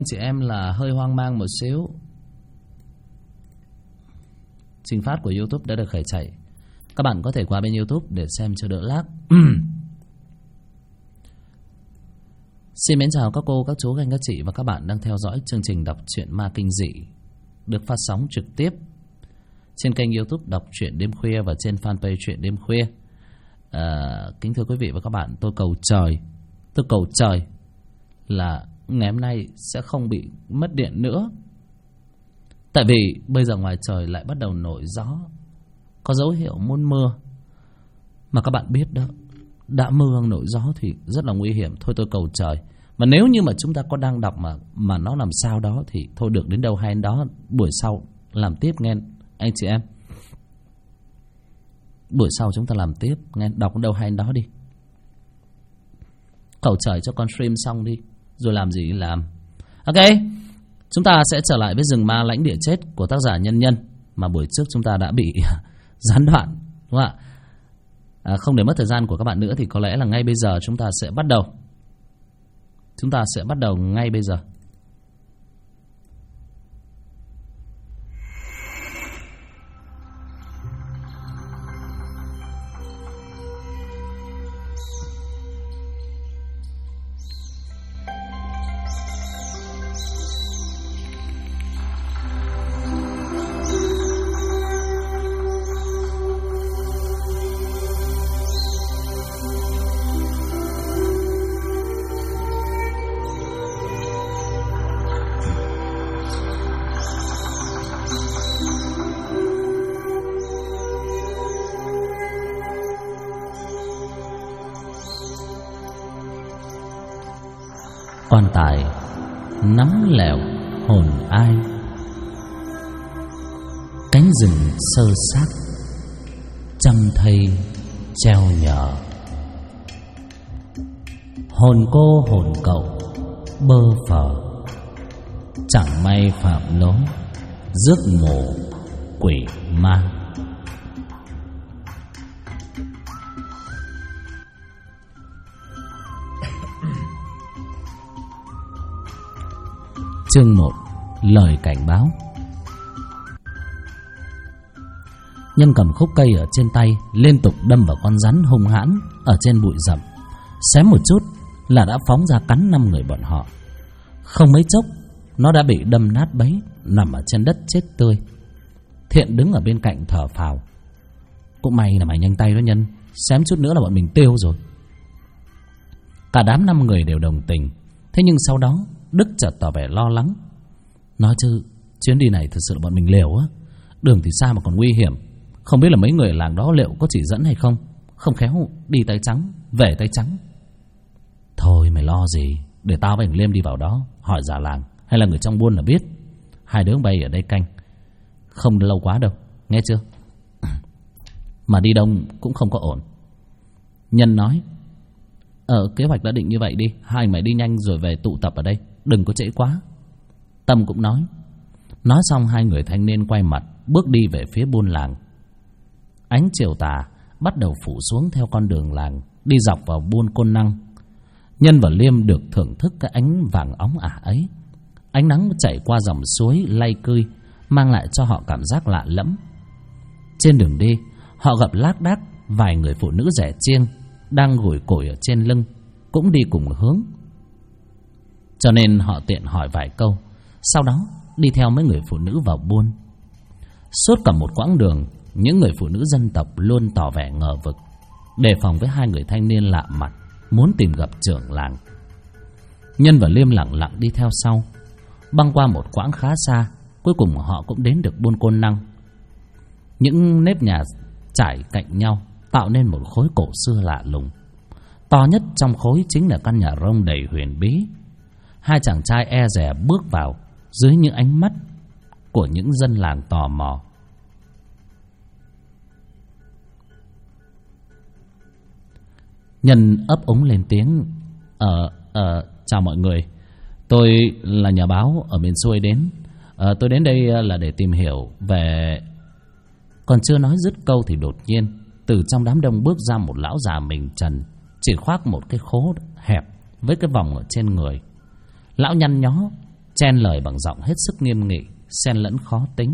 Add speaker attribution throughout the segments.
Speaker 1: Chị em là hơi hoang mang một xíu. Trình phát của YouTube đã được khởi chạy. Các bạn có thể qua bên YouTube để xem cho đỡ lag. Xin mến chào các cô, các chú, các anh, các chị và các bạn đang theo dõi chương trình đọc truyện ma kinh dị được phát sóng trực tiếp trên kênh YouTube Đọc Truyện Đêm Khuya và trên fanpage Truyện Đêm Khuya. Kính thưa quý vị và các bạn, tôi cầu trời là ngày hôm nay sẽ không bị mất điện nữa. Tại vì bây giờ ngoài trời lại bắt đầu nổi gió, có dấu hiệu muốn mưa. Mà các bạn biết đó, đã mưa nổi gió thì rất là nguy hiểm. Thôi tôi cầu trời. Mà nếu như mà chúng ta có đang đọc mà nó làm sao đó thì thôi được đến đâu hay đến đó. Buổi sau làm tiếp nghe anh chị em. Buổi sau chúng ta làm tiếp nghe, đọc đến đâu hay đến đó đi. Cầu trời cho con stream xong đi, rồi làm gì làm. Ok, chúng ta sẽ trở lại với rừng ma lãnh địa chết của tác giả Nhân Nhân mà buổi trước chúng ta đã bị gián đoạn, đúng không ạ? Không để mất thời gian của các bạn nữa thì có lẽ là ngay bây giờ chúng ta sẽ bắt đầu. Chúng ta sẽ bắt đầu ngay bây giờ. Quan tài nắng lẹo hồn ai, cánh rừng sơ xác trăm thây treo nhờ. Hồn cô hồn cậu bơ phờ, chẳng may phạm lỗi rước mồ quỷ ma. Chương 1. Lời cảnh báo. Nhân cầm khúc cây ở trên tay liên tục đâm vào con rắn hung hãn ở trên bụi rậm. Xém một chút là đã phóng ra cắn 5 người bọn họ. Không mấy chốc nó đã bị đâm nát bấy, nằm ở trên đất chết tươi. Thiện đứng ở bên cạnh thở phào. Cũng may là mày nhanh tay đó Nhân, xém chút nữa là bọn mình tiêu rồi. Cả đám 5 người đều đồng tình. Thế nhưng sau đó Đức chợt tỏ vẻ lo lắng. Nói chứ chuyến đi này thật sự là bọn mình liều á. Đường thì xa mà còn nguy hiểm. Không biết là mấy người ở làng đó liệu có chỉ dẫn hay không. Không khéo đi tay trắng về tay trắng. Thôi mày lo gì, để tao với thằng Liêm đi vào đó hỏi già làng hay là người trong buôn là biết. Hai đứa bay ở đây canh, không lâu quá đâu, nghe chưa? Mà đi đông cũng không có ổn. Nhân nói, kế hoạch đã định như vậy đi. Hai mày đi nhanh rồi về tụ tập ở đây, đừng có trễ quá. Tâm cũng nói. Nói xong hai người thanh niên quay mặt bước đi về phía buôn làng. Ánh chiều tà bắt đầu phủ xuống theo con đường làng đi dọc vào buôn Côn Năng. Nhân và Liêm được thưởng thức cái ánh vàng óng ả ấy. Ánh nắng chảy qua dòng suối lay cươi mang lại cho họ cảm giác lạ lẫm. Trên đường đi họ gặp lác đác vài người phụ nữ rẻ chiêng đang gùi củi ở trên lưng, cũng đi cùng hướng. Cho nên họ tiện hỏi vài câu, sau đó đi theo mấy người phụ nữ vào buôn. Suốt cả một quãng đường, những người phụ nữ dân tộc luôn tỏ vẻ ngờ vực, đề phòng với hai người thanh niên lạ mặt muốn tìm gặp trưởng làng. Nhân và Liêm lặng lặng đi theo sau. Băng qua một quãng khá xa, cuối cùng họ cũng đến được buôn Côn Năng. Những nếp nhà trải cạnh nhau tạo nên một khối cổ xưa lạ lùng. To nhất trong khối chính là căn nhà rông đầy huyền bí. Hai chàng trai e dè bước vào dưới những ánh mắt của những dân làng tò mò. Nhân ấp úng lên tiếng. Chào mọi người, tôi là nhà báo ở miền xuôi đến. Tôi đến đây là để tìm hiểu về... Còn chưa nói dứt câu thì đột nhiên từ trong đám đông bước ra một lão già mình trần, chỉ khoác một cái khố hẹp với cái vòng ở trên người. Lão nhăn nhó chen lời bằng giọng hết sức nghiêm nghị, xen lẫn khó tính.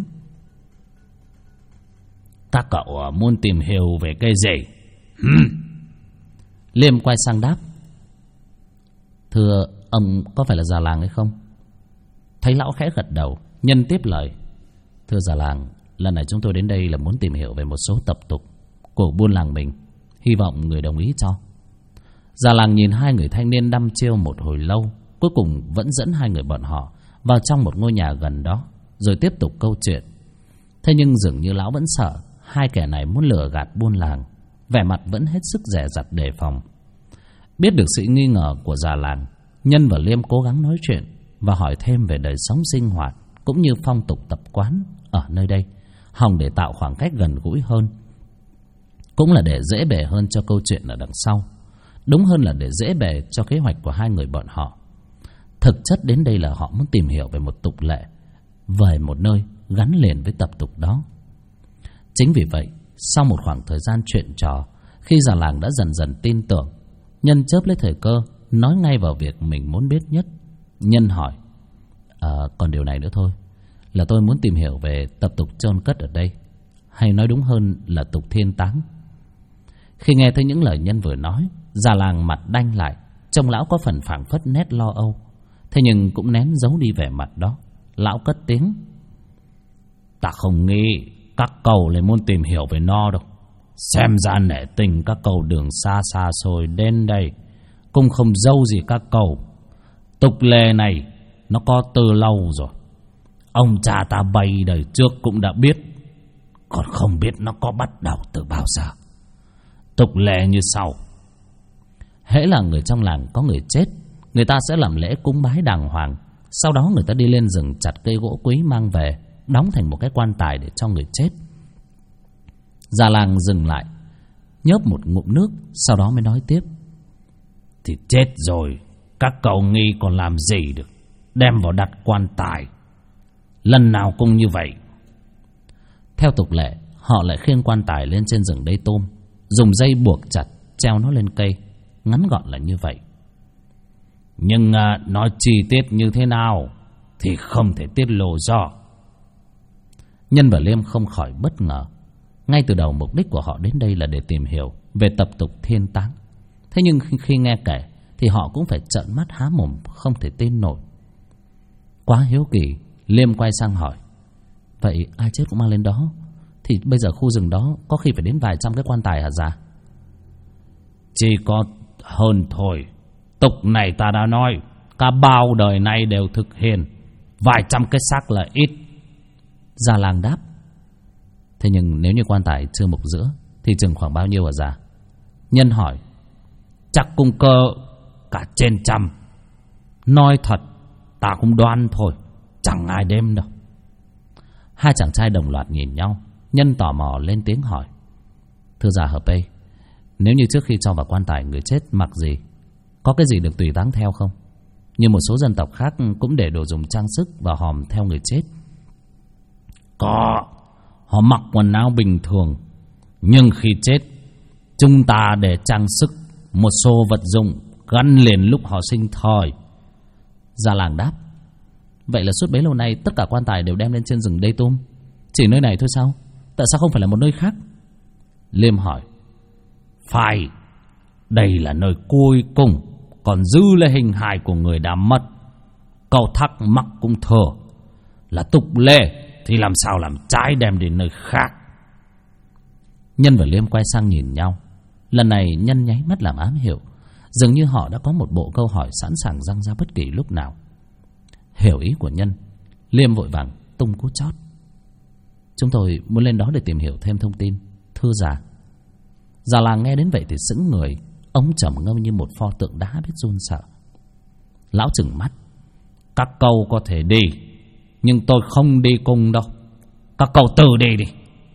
Speaker 1: Các cậu muốn tìm hiểu về cái gì? Liêm quay sang đáp: Thưa ông, có phải là già làng hay không? Thấy lão khẽ gật đầu, Nhân tiếp lời: Thưa già làng, lần này chúng tôi đến đây là muốn tìm hiểu về một số tập tục của buôn làng mình, hy vọng người đồng ý cho. Già làng nhìn hai người thanh niên đăm chiêu một hồi lâu, cuối cùng vẫn dẫn hai người bọn họ vào trong một ngôi nhà gần đó, rồi tiếp tục câu chuyện. Thế nhưng dường như lão vẫn sợ hai kẻ này muốn lừa gạt buôn làng, vẻ mặt vẫn hết sức dè dặt đề phòng. Biết được sự nghi ngờ của già làng, Nhân và Liêm cố gắng nói chuyện và hỏi thêm về đời sống sinh hoạt cũng như phong tục tập quán ở nơi đây, hòng để tạo khoảng cách gần gũi hơn, cũng là để dễ bề hơn cho câu chuyện ở đằng sau, đúng hơn là để dễ bề cho kế hoạch của hai người bọn họ. Thực chất đến đây là họ muốn tìm hiểu về một tục lệ, về một nơi gắn liền với tập tục đó. Chính vì vậy, sau một khoảng thời gian chuyện trò, khi già làng đã dần dần tin tưởng, Nhân chớp lấy thời cơ nói ngay vào việc mình muốn biết nhất. Nhân hỏi: Còn điều này nữa thôi, là tôi muốn tìm hiểu về tập tục chôn cất ở đây, hay nói đúng hơn là tục thiên táng. Khi nghe thấy những lời Nhân vừa nói, già làng mặt đanh lại, trông lão có phần phảng phất nét lo âu. Thế nhưng cũng nén giấu đi vẻ mặt đó. Lão cất tiếng: Ta không nghĩ các cậu lại muốn tìm hiểu về nó đâu. Xem ra nể tình các cậu đường xa xa xôi đến đây, cũng không dâu gì các cậu. Tục lệ này nó có từ lâu rồi, ông cha ta bay đời trước cũng đã biết, còn không biết nó có bắt đầu từ bao giờ. Tục lệ như sau: hễ là người trong làng có người chết, người ta sẽ làm lễ cúng bái đàng hoàng. Sau đó người ta đi lên rừng chặt cây gỗ quý mang về, đóng thành một cái quan tài để cho người chết. Già làng dừng lại, nhớp một ngụm nước, sau đó mới nói tiếp: Thì chết rồi, các cậu nghĩ còn làm gì được, đem vào đặt quan tài. Lần nào cũng như vậy. Theo tục lệ, họ lại khiêng quan tài lên trên rừng đầy tôm, dùng dây buộc chặt, treo nó lên cây. Ngắn gọn là như vậy. Nhưng nói chi tiết như thế nào thì không thể tiết lộ rõ. Nhân và Liêm không khỏi bất ngờ. Ngay từ đầu mục đích của họ đến đây là để tìm hiểu về tập tục thiên táng. Thế nhưng khi nghe kể thì họ cũng phải trợn mắt há mồm không thể tin nổi. Quá hiếu kỳ, Liêm quay sang hỏi: Vậy ai chết cũng mang lên đó, thì bây giờ khu rừng đó có khi phải đến vài trăm cái quan tài hả già? Chỉ có hơn thôi. Tục này ta đã nói, cả bao đời nay đều thực hiện. Vài trăm cái xác là ít. Già làng đáp: Thế nhưng nếu như quan tài chưa mục giữa thì chừng khoảng bao nhiêu hả già? Nhân hỏi: Chắc cũng cỡ cả trên trăm. Nói thật, ta cũng đoán thôi, chẳng ai đếm đâu. Hai chàng trai đồng loạt nhìn nhau. Nhân tò mò lên tiếng hỏi: Thưa già Hợp Ê, nếu như trước khi cho vào quan tài người chết mặc gì, có cái gì được tùy táng theo không? Như một số dân tộc khác cũng để đồ dùng trang sức vào hòm theo người chết. Có, họ mặc quần áo bình thường, nhưng khi chết, chúng ta để trang sức một số vật dụng gắn liền lúc họ sinh thời. Già làng đáp: Vậy là suốt bấy lâu nay tất cả quan tài đều đem lên trên rừng Đê Tôm, chỉ nơi này thôi sao? Tại sao không phải là một nơi khác? Liêm hỏi: Phải, đây là nơi cuối cùng còn giữ lại hình hài của người đã mất. Cậu thắc mắc cũng thừa, là tục lệ thì làm sao làm trái đem đến nơi khác. Nhân và Liêm quay sang nhìn nhau. Lần này Nhân nháy mắt làm ám hiệu, dường như họ đã có một bộ câu hỏi sẵn sàng giăng ra bất kỳ lúc nào. Hiểu ý của Nhân, Liêm vội vàng tung cú chót: Chúng tôi muốn lên đó để tìm hiểu thêm thông tin, thưa già. Già làng nghe đến vậy thì sững người, ông trầm ngâm như một pho tượng đá biết run sợ. Lão trừng mắt: Các cậu có thể đi, nhưng tôi không đi cùng đâu. Các cậu tự đi đi.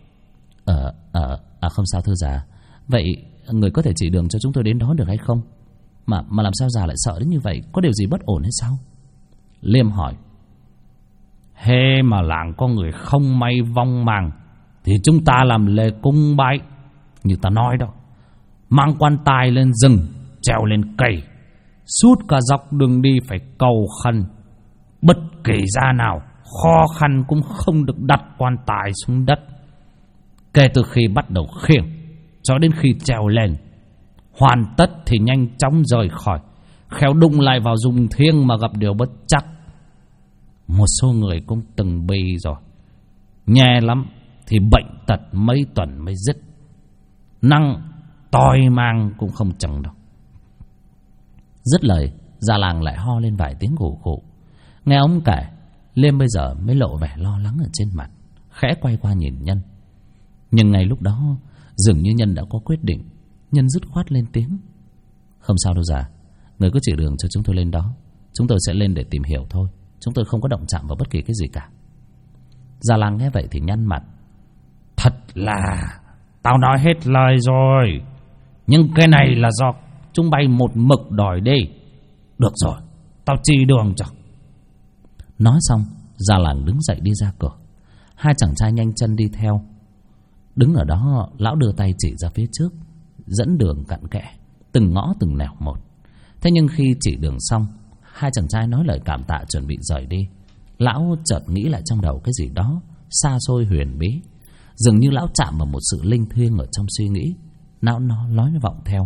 Speaker 1: Không sao thưa già. Vậy người có thể chỉ đường cho chúng tôi đến đó được hay không? Mà làm sao già lại sợ đến như vậy? Có điều gì bất ổn hay sao? Liêm hỏi: Hễ mà làng có người không may vong màng thì chúng ta làm lễ cúng bái như ta nói đó, mang quan tài lên rừng, treo lên cây, suốt cả dọc đường đi phải cầu khẩn,
Speaker 2: bất kể ra nào khó khăn cũng không được đặt quan tài xuống đất. Kể từ khi bắt đầu khiêng cho đến khi trèo lên, hoàn tất thì nhanh chóng rời khỏi, khéo đụng lại vào dùng thiêng mà gặp điều bất chắc. Một số người cũng từng bị rồi, nhẹ lắm thì bệnh tật mấy tuần mới dứt, nặng toi mang cũng không chừng đâu.
Speaker 1: Dứt lời, già làng lại ho lên vài tiếng gù gù. Nghe ông kể, Liêm bây giờ mới lộ vẻ lo lắng ở trên mặt, khẽ quay qua nhìn Nhân. Nhưng ngay lúc đó dường như Nhân đã có quyết định. Nhân dứt khoát lên tiếng: "Không sao đâu già, người cứ chỉ đường cho chúng tôi lên đó. Chúng tôi sẽ lên để tìm hiểu thôi. Chúng tôi không có động chạm vào bất kỳ cái gì cả." Già làng nghe vậy thì nhăn mặt:
Speaker 2: "Thật là tao nói hết lời rồi, nhưng cái này là do chúng bay một mực đòi đi. Được rồi, tao chỉ đường cho."
Speaker 1: Nói xong, già làng đứng dậy đi ra cửa. Hai chàng trai nhanh chân đi theo. Đứng ở đó, lão đưa tay chỉ ra phía trước, dẫn đường cặn kẽ, từng ngõ từng nẻo một. Thế nhưng khi chỉ đường xong, hai chàng trai nói lời cảm tạ chuẩn bị rời đi. Lão chợt nghĩ lại trong đầu cái gì đó xa xôi huyền bí. Dường như lão chạm vào một sự linh thiêng ở trong suy nghĩ. Não nó nói vọng theo: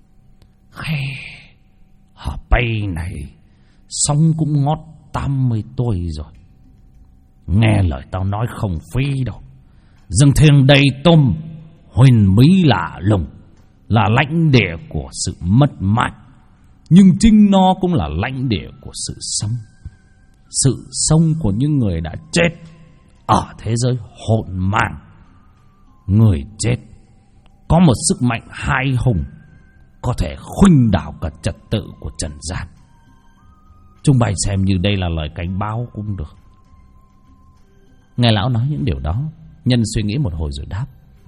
Speaker 2: "Họ bay này sống cũng ngót 80 tuổi rồi. Nghe lời tao nói không phí đâu. Rừng thiêng đầy tôm, huyền bí lạ lùng, là lãnh địa của sự mất mát, nhưng chính nó cũng là lãnh địa của sự sống. Sự sống của những người đã chết ở thế giới hỗn mang. Người chết có một sức mạnh hai hùng, có thể khuynh đảo cả trật tự của trần gian. Chúng bay xem như đây là lời cảnh báo cũng được."
Speaker 1: Nghe lão nói những điều đó, Nhân suy nghĩ một hồi rồi đáp: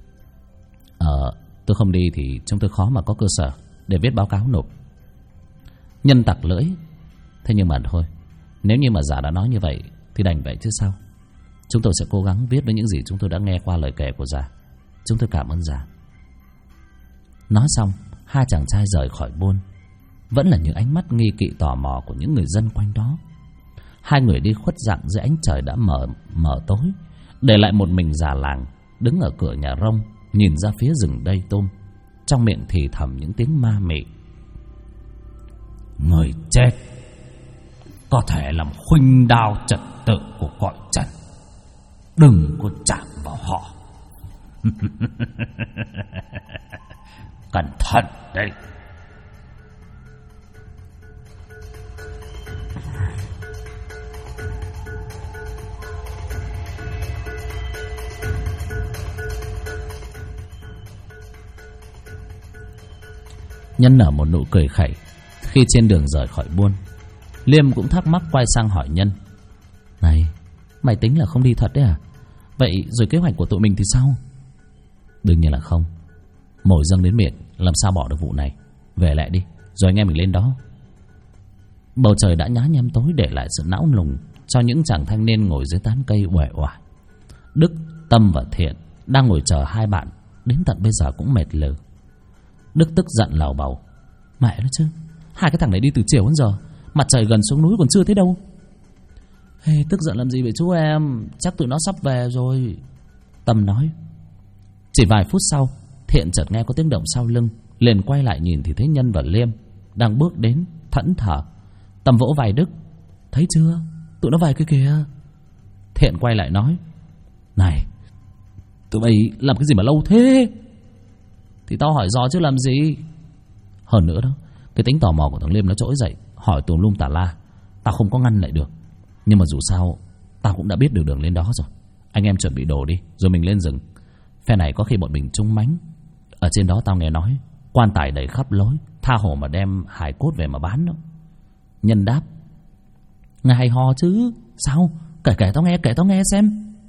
Speaker 1: "Tôi không đi thì chúng tôi khó mà có cơ sở để viết báo cáo nộp." Nhân tặc lưỡi: "Thế nhưng mà thôi, nếu như mà già đã nói như vậy thì đành vậy chứ sao. Chúng tôi sẽ cố gắng viết với những gì chúng tôi đã nghe qua lời kể của già. Chúng tôi cảm ơn già." Nói xong, hai chàng trai rời khỏi buôn. Vẫn là những ánh mắt nghi kỵ tò mò của những người dân quanh đó. Hai người đi khuất dặn dưới ánh trời đã mờ tối, để lại một mình già làng đứng ở cửa nhà rông, nhìn ra phía rừng đầy tôm, trong miệng thì thầm những tiếng ma mị:
Speaker 2: "Người chết có thể làm khuynh đao trật tự của cõi trần, đừng có chạm vào họ." Cẩn thận đấy.
Speaker 1: Nhân nở một nụ cười khẩy khi trên đường rời khỏi buôn. Liêm cũng thắc mắc quay sang hỏi Nhân: "Này, mày tính là không đi thật đấy à? Vậy rồi kế hoạch của tụi mình thì sao?" "Đương nhiên là không. Mồi dâng đến miệng, làm sao bỏ được vụ này. Về lại đi, rồi anh em mình lên đó." Bầu trời đã nhá nhem tối, để lại sự não nùng cho những chàng thanh niên ngồi dưới tán cây uể oải. Đức, Tâm và Thiện đang ngồi chờ hai bạn đến tận bây giờ cũng mệt lử. Đức tức giận lào bầu: "Mẹ nó chứ, hai cái thằng này đi từ chiều đến giờ, mặt trời gần xuống núi còn chưa thấy đâu." Tức giận làm gì vậy chú em, chắc tụi nó sắp về rồi." Tâm nói. Chỉ vài phút sau, Thiện chợt nghe có tiếng động sau lưng, liền quay lại nhìn thì thấy Nhân và Liêm đang bước đến, thẫn thờ. Tâm vỗ vai Đức: "Thấy chưa, tụi nó về kia kìa." Thiện quay lại nói: "Này, tụi bay làm cái gì mà lâu thế?" "Thì tao hỏi dò chứ làm gì. Hơn nữa đó, cái tính tò mò của thằng Liêm nó trỗi dậy, hỏi tùm lum tà la, tao không có ngăn lại được. Nhưng mà dù sao tao cũng đã biết được đường lên đó rồi. Anh em chuẩn bị đồ đi, rồi mình lên rừng. Phe này có khi bọn mình trúng mánh. Ở trên đó tao nghe nói quan tài đầy khắp lối, tha hồ mà đem hài cốt về mà bán đó." Nhân đáp: "Nghe hay ho chứ. Sao? Kể tao nghe xem."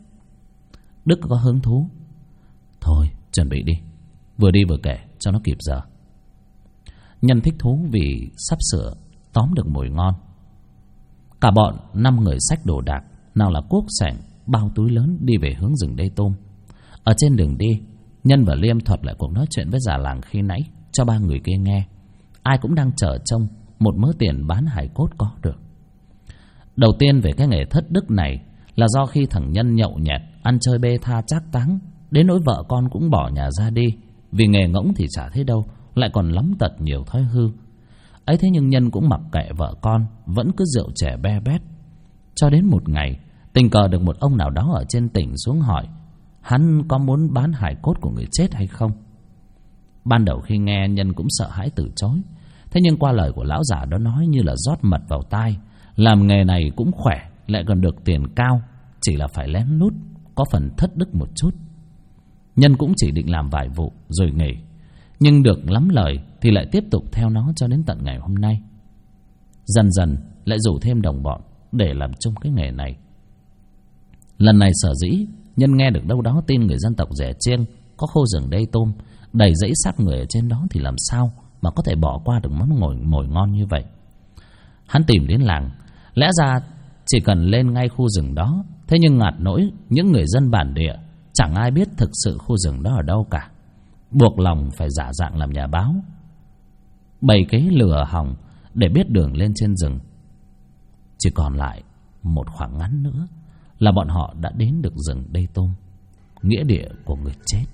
Speaker 1: Đức có hứng thú: "Thôi, chuẩn bị đi, vừa đi vừa kể cho nó kịp giờ." Nhân thích thú vì sắp sửa tóm được mồi ngon. Cả bọn 5 người xách đồ đạc, nào là cuốc sẻng, bao túi lớn, đi về hướng rừng Đê Tôm. Ở trên đường đi, Nhân và Liêm thuật lại cuộc nói chuyện với già làng khi nãy cho ba người kia nghe. Ai cũng đang chờ trông một mớ tiền bán hài cốt có được. Đầu tiên về cái nghề thất đức này là do khi thằng Nhân nhậu nhẹt, ăn chơi bê tha trác táng, đến nỗi vợ con cũng bỏ nhà ra đi. Vì nghề ngỗng thì chả thấy đâu, lại còn lắm tật nhiều thói hư. Ấy thế nhưng Nhân cũng mặc kệ vợ con, vẫn cứ rượu chè be bét. Cho đến một ngày, tình cờ được một ông nào đó ở trên tỉnh xuống hỏi hắn có muốn bán hài cốt của người chết hay không. Ban đầu khi nghe, Nhân cũng sợ hãi từ chối. Thế nhưng qua lời của lão già đó nói như là rót mật vào tai, làm nghề này cũng khỏe, lại còn được tiền cao, chỉ là phải lén lút, có phần thất đức một chút. Nhân cũng chỉ định làm vài vụ rồi nghỉ, nhưng được lắm lời thì lại tiếp tục theo nó cho đến tận ngày hôm nay. Dần dần lại rủ thêm đồng bọn để làm chung cái nghề này. Lần này sở dĩ Nhân nghe được đâu đó tin người dân tộc Rẻ Chiêng có khu rừng Đê Tôm đầy dãy xác người ở trên đó, thì làm sao mà có thể bỏ qua được món mồi ngon như vậy. Hắn tìm đến làng, lẽ ra chỉ cần lên ngay khu rừng đó, thế nhưng ngạt nỗi những người dân bản địa chẳng ai biết thực sự khu rừng đó ở đâu cả, buộc lòng phải giả dạng làm nhà báo, bày kế lừa hòng để biết đường lên trên rừng. Chỉ còn lại một khoảng ngắn nữa là bọn họ đã đến được rừng Đê Tôm, nghĩa địa của người chết.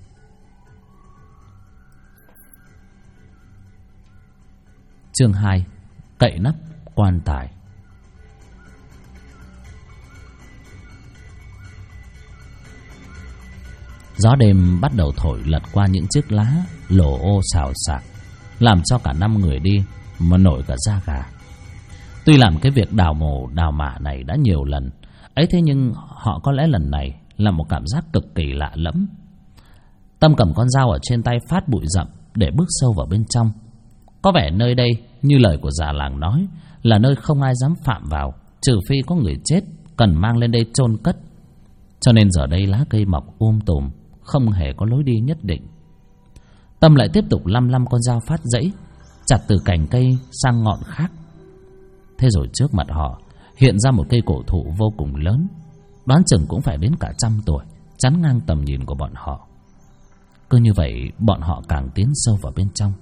Speaker 1: Chương 2: Cậy nắp quan tài. Gió đêm bắt đầu thổi lật qua những chiếc lá lổ ô xào xạc, làm cho cả 5 người đi mà nổi cả da gà. Tuy làm cái việc đào mồ đào mả này đã nhiều lần ấy, thế nhưng họ có lẽ lần này là một cảm giác cực kỳ lạ lẫm. Tâm cầm con dao ở trên tay phát bụi rậm để bước sâu vào bên trong. Có vẻ nơi đây, như lời của già làng nói, là nơi không ai dám phạm vào, trừ phi có người chết cần mang lên đây chôn cất. Cho nên giờ đây lá cây mọc tùm, không hề có lối đi nhất định. Tâm lại tiếp tục lăm con dao phát dãy, chặt từ cành cây sang ngọn khác. Thế rồi trước mặt họ hiện ra một cây cổ thụ vô cùng lớn, đoán chừng cũng phải đến cả 100 tuổi, chắn ngang tầm nhìn của bọn họ. Cứ như vậy bọn họ càng tiến sâu vào bên trong.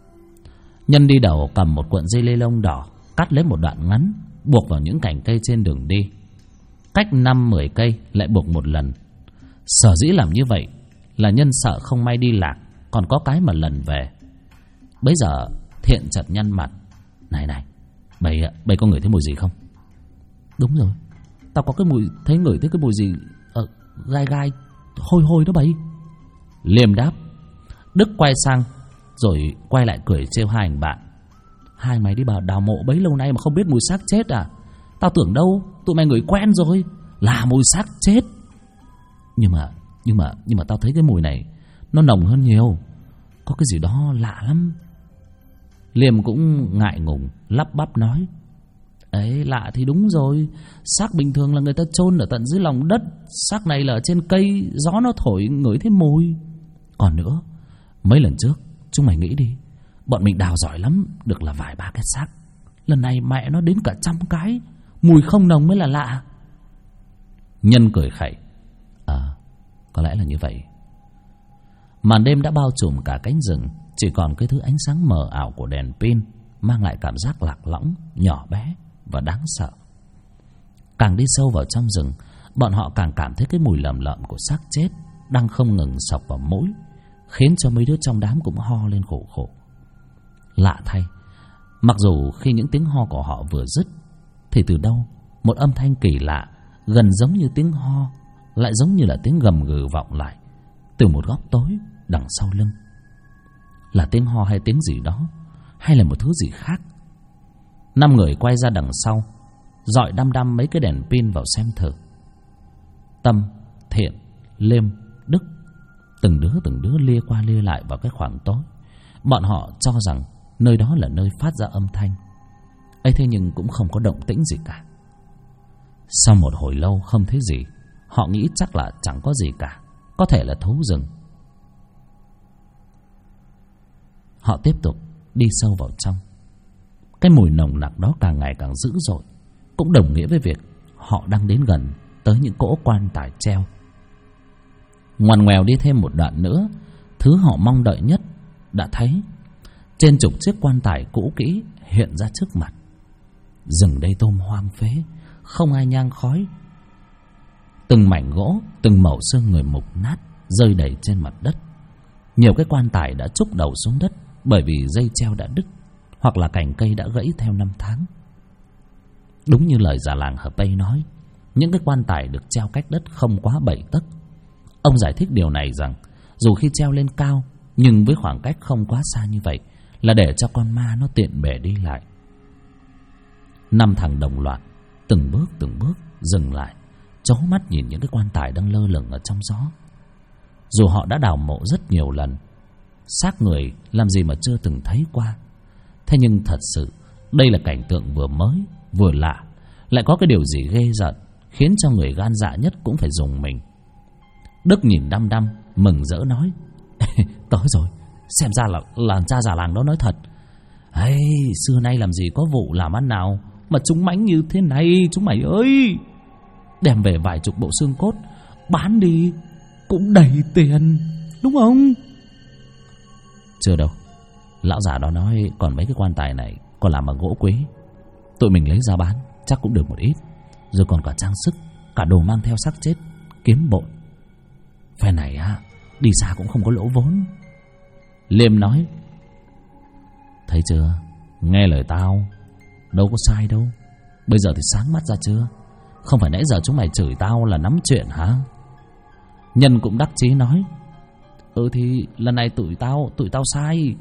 Speaker 1: Nhân đi đầu cầm một cuộn dây lê lông đỏ, cắt lấy một đoạn ngắn, buộc vào những cành cây trên đường đi. Cách 5-10 cây lại buộc một lần. Sở dĩ làm như vậy là Nhân sợ không may đi lạc, còn có cái mà lần về. Bấy giờ Thiện chợt nhăn mặt: Này, bầy có ngửi thấy mùi gì không? Đúng rồi, tao có cái mùi, ngửi thấy cái mùi gì gai hôi đó bầy. Liêm đáp. Đức quay sang rồi quay lại cười trêu hai anh bạn: Hai mày đi vào đào mộ bấy lâu nay mà không biết mùi xác chết à? Tao tưởng đâu tụi mày ngửi quen rồi, là mùi xác chết. Nhưng mà tao thấy cái mùi này nó nồng hơn nhiều, có cái gì đó lạ lắm. Liêm cũng ngại ngùng lắp bắp nói: Ấy, lạ thì đúng rồi, xác bình thường là người ta chôn ở tận dưới lòng đất, xác này là ở trên cây, gió nó thổi ngửi thấy mùi. Còn nữa, mấy lần trước chúng mày nghĩ đi, bọn mình đào giỏi lắm, được là vài ba cái xác, lần này mẹ nó đến cả 100 cái, mùi không nồng mới là lạ. Nhân cười khẩy: Có lẽ là như vậy. Màn đêm đã bao trùm cả cánh rừng, chỉ còn cái thứ ánh sáng mờ ảo của đèn pin mang lại cảm giác lạc lõng, nhỏ bé và đáng sợ. Càng đi sâu vào trong rừng, bọn họ càng cảm thấy cái mùi lầm lợm của xác chết đang không ngừng xộc vào mũi, khiến cho mấy đứa trong đám cũng ho lên khổ khổ. Lạ thay, mặc dù khi những tiếng ho của họ vừa dứt, thì từ đâu một âm thanh kỳ lạ, gần giống như tiếng ho, lại giống như là tiếng gầm gừ vọng lại từ một góc tối đằng sau lưng. Là tiếng ho hay tiếng gì đó, hay là một thứ gì khác? 5 người quay ra đằng sau, dọi đăm mấy cái đèn pin vào xem thử. Tâm, Thiện, Liêm, Đức từng đứa lia qua lia lại vào cái khoảng tối. Bọn họ cho rằng nơi đó là nơi phát ra âm thanh ấy, thế nhưng cũng không có động tĩnh gì cả. Sau một hồi lâu không thấy gì, họ nghĩ chắc là chẳng có gì cả, có thể là thú rừng. Họ tiếp tục đi sâu vào trong. Cái mùi nồng nặc đó càng ngày càng dữ dội, cũng đồng nghĩa với việc họ đang đến gần tới những cỗ quan tài treo. Ngoằn ngoèo đi thêm một đoạn nữa, thứ họ mong đợi nhất đã thấy. Trên chục chiếc quan tài cũ kỹ hiện ra trước mặt. Rừng Đê Tôm hoang phế, không ai nhang khói. Từng mảnh gỗ, từng mẩu xương người mục nát rơi đầy trên mặt đất. Nhiều cái quan tài đã trúc đầu xuống đất bởi vì dây treo đã đứt hoặc là cành cây đã gãy theo năm tháng. Đúng như lời già làng Hờ Pây nói, những cái quan tài được treo cách đất không quá 7 tấc. Ông giải thích điều này rằng dù khi treo lên cao nhưng với khoảng cách không quá xa như vậy là để cho con ma nó tiện bề đi lại. 5 thằng đồng loạt từng bước dừng lại, chố mắt nhìn những cái quan tài đang lơ lửng ở trong gió. Dù họ đã đào mộ rất nhiều lần, xác người làm gì mà chưa từng thấy qua. Thế nhưng thật sự đây là cảnh tượng vừa mới vừa lạ, lại có cái điều gì ghê rợn khiến cho người gan dạ nhất cũng phải rùng mình. Đức nhìn đăm đăm mừng rỡ nói: tới rồi, xem ra là cha già làng đó nói thật. Ê, xưa nay làm gì có vụ làm ăn nào mà chúng mãnh như thế này chúng mày ơi. Đem về vài chục bộ xương cốt bán đi cũng đầy tiền, đúng không? Chưa đâu, lão già đó nói còn mấy cái quan tài này còn làm bằng gỗ quý, tụi mình lấy ra bán chắc cũng được một ít. Rồi còn cả trang sức, cả đồ mang theo xác chết, kiếm bộn. Phe này á, đi xa cũng không có lỗ vốn. Liêm nói: thấy chưa, nghe lời tao, đâu có sai đâu. Bây giờ thì sáng mắt ra chưa? Không phải nãy giờ chúng mày chửi tao là nắm chuyện hả? Nhân cũng đắc chí nói: thì lần này tụi tao sai.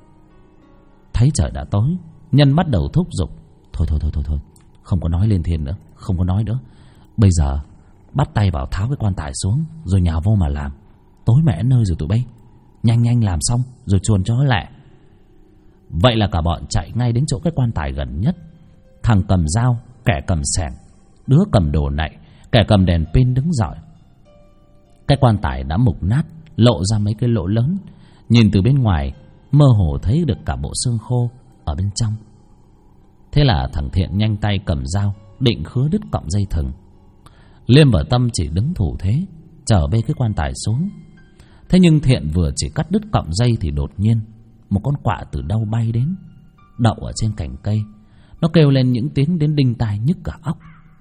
Speaker 1: Thấy trời đã tối, Nhân bắt đầu thúc giục: Thôi, không có nói lên thiên nữa, không có nói nữa. Bây giờ bắt tay vào tháo cái quan tài xuống rồi nhào vô mà làm. Tối mẹ nơi rồi tụi bay, nhanh làm xong rồi chuồn cho nó lẹ. Vậy là cả bọn chạy ngay đến chỗ cái quan tài gần nhất. Thằng cầm dao, kẻ cầm xẻng, đứa cầm đồ nạy, kẻ cầm đèn pin đứng dọi. Cái quan tài đã mục nát, lộ ra mấy cái lỗ lớn. Nhìn từ bên ngoài mơ hồ thấy được cả bộ xương khô ở bên trong. Thế là thằng Thiện nhanh tay cầm dao định khứa đứt cọng dây thừng. Liêm và Tâm chỉ đứng thủ thế chờ bê cái quan tài xuống. Thế nhưng Thiện vừa chỉ cắt đứt cọng dây thì đột nhiên một con quạ từ đâu bay đến, đậu ở trên cành cây. Nó kêu lên những tiếng đến đinh tai nhức cả óc.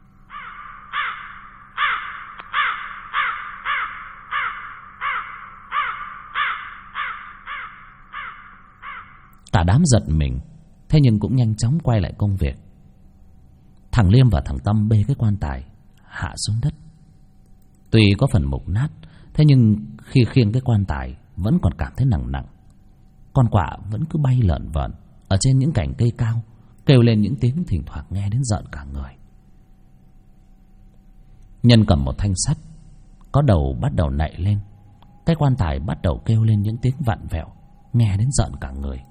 Speaker 1: Cả đám giật mình, thế nhưng cũng nhanh chóng quay lại công việc. Thằng Liêm và thằng Tâm bê cái quan tài hạ xuống đất. Tuy có phần mục nát, thế nhưng khi khiêng cái quan tài vẫn còn cảm thấy nặng. Con quạ vẫn cứ bay lợn vợn ở trên những cành cây cao, kêu lên những tiếng thỉnh thoảng nghe đến rợn cả người. Nhân cầm một thanh sắt, có đầu bắt đầu nạy lên. Cái quan tài bắt đầu kêu lên những tiếng vặn vẹo, nghe đến rợn cả người.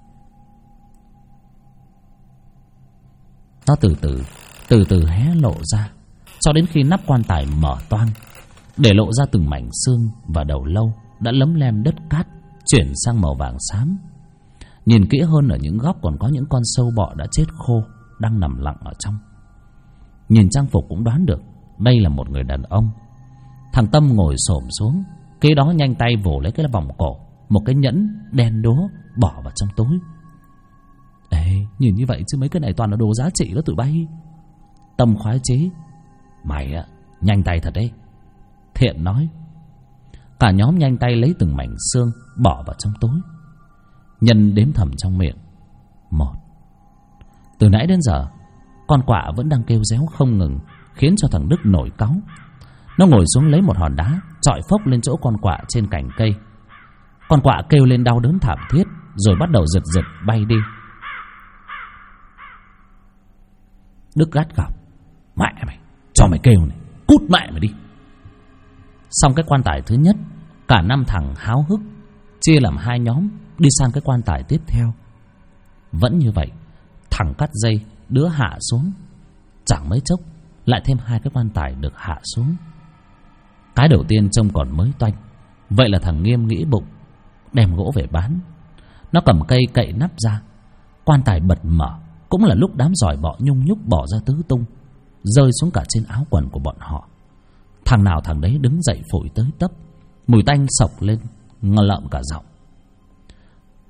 Speaker 1: Nó từ từ hé lộ ra, cho đến khi nắp quan tài mở toang, để lộ ra từng mảnh xương và đầu lâu đã lấm lem đất cát, chuyển sang màu vàng xám. Nhìn kỹ hơn, ở những góc còn có những con sâu bọ đã chết khô đang nằm lặng ở trong. Nhìn trang phục cũng đoán được đây là một người đàn ông. Thằng Tâm ngồi xổm xuống, kế đó nhanh tay vồ lấy cái vòng cổ, một cái nhẫn đen đúa bỏ vào trong túi. Ê, nhìn như vậy chứ mấy cái này toàn là đồ giá trị đó tụi bay. Tâm khoái chí: Mày á, nhanh tay thật đấy. Thiện nói. Cả nhóm nhanh tay lấy từng mảnh xương bỏ vào trong túi. Nhân đếm thầm trong miệng: 1. Từ nãy đến giờ con quạ vẫn đang kêu réo không ngừng, khiến cho thằng Đức nổi cáu. Nó ngồi xuống lấy một hòn đá chọi phốc lên chỗ con quạ trên cành cây. Con quạ kêu lên đau đớn thảm thiết, rồi bắt đầu giật bay đi. Đức gắt gỏng: Mẹ mày, cho mày kêu này, cút mẹ mày đi. Xong cái quan tài thứ nhất, cả 5 thằng háo hức chia làm 2 nhóm đi sang cái quan tài tiếp theo. Vẫn như vậy, thằng cắt dây, đứa hạ xuống. Chẳng mấy chốc lại thêm 2 cái quan tài được hạ xuống. Cái đầu tiên trông còn mới toanh, vậy là thằng Nghiêm nghĩ bụng đem gỗ về bán. Nó cầm cây cậy nắp ra, quan tài bật mở. Cũng là lúc đám giỏi bọ nhung nhúc bỏ ra tứ tung, rơi xuống cả trên áo quần của bọn họ. Thằng nào thằng đấy đứng dậy phủi tới tấp, mùi tanh sộc lên lợm cả giọng.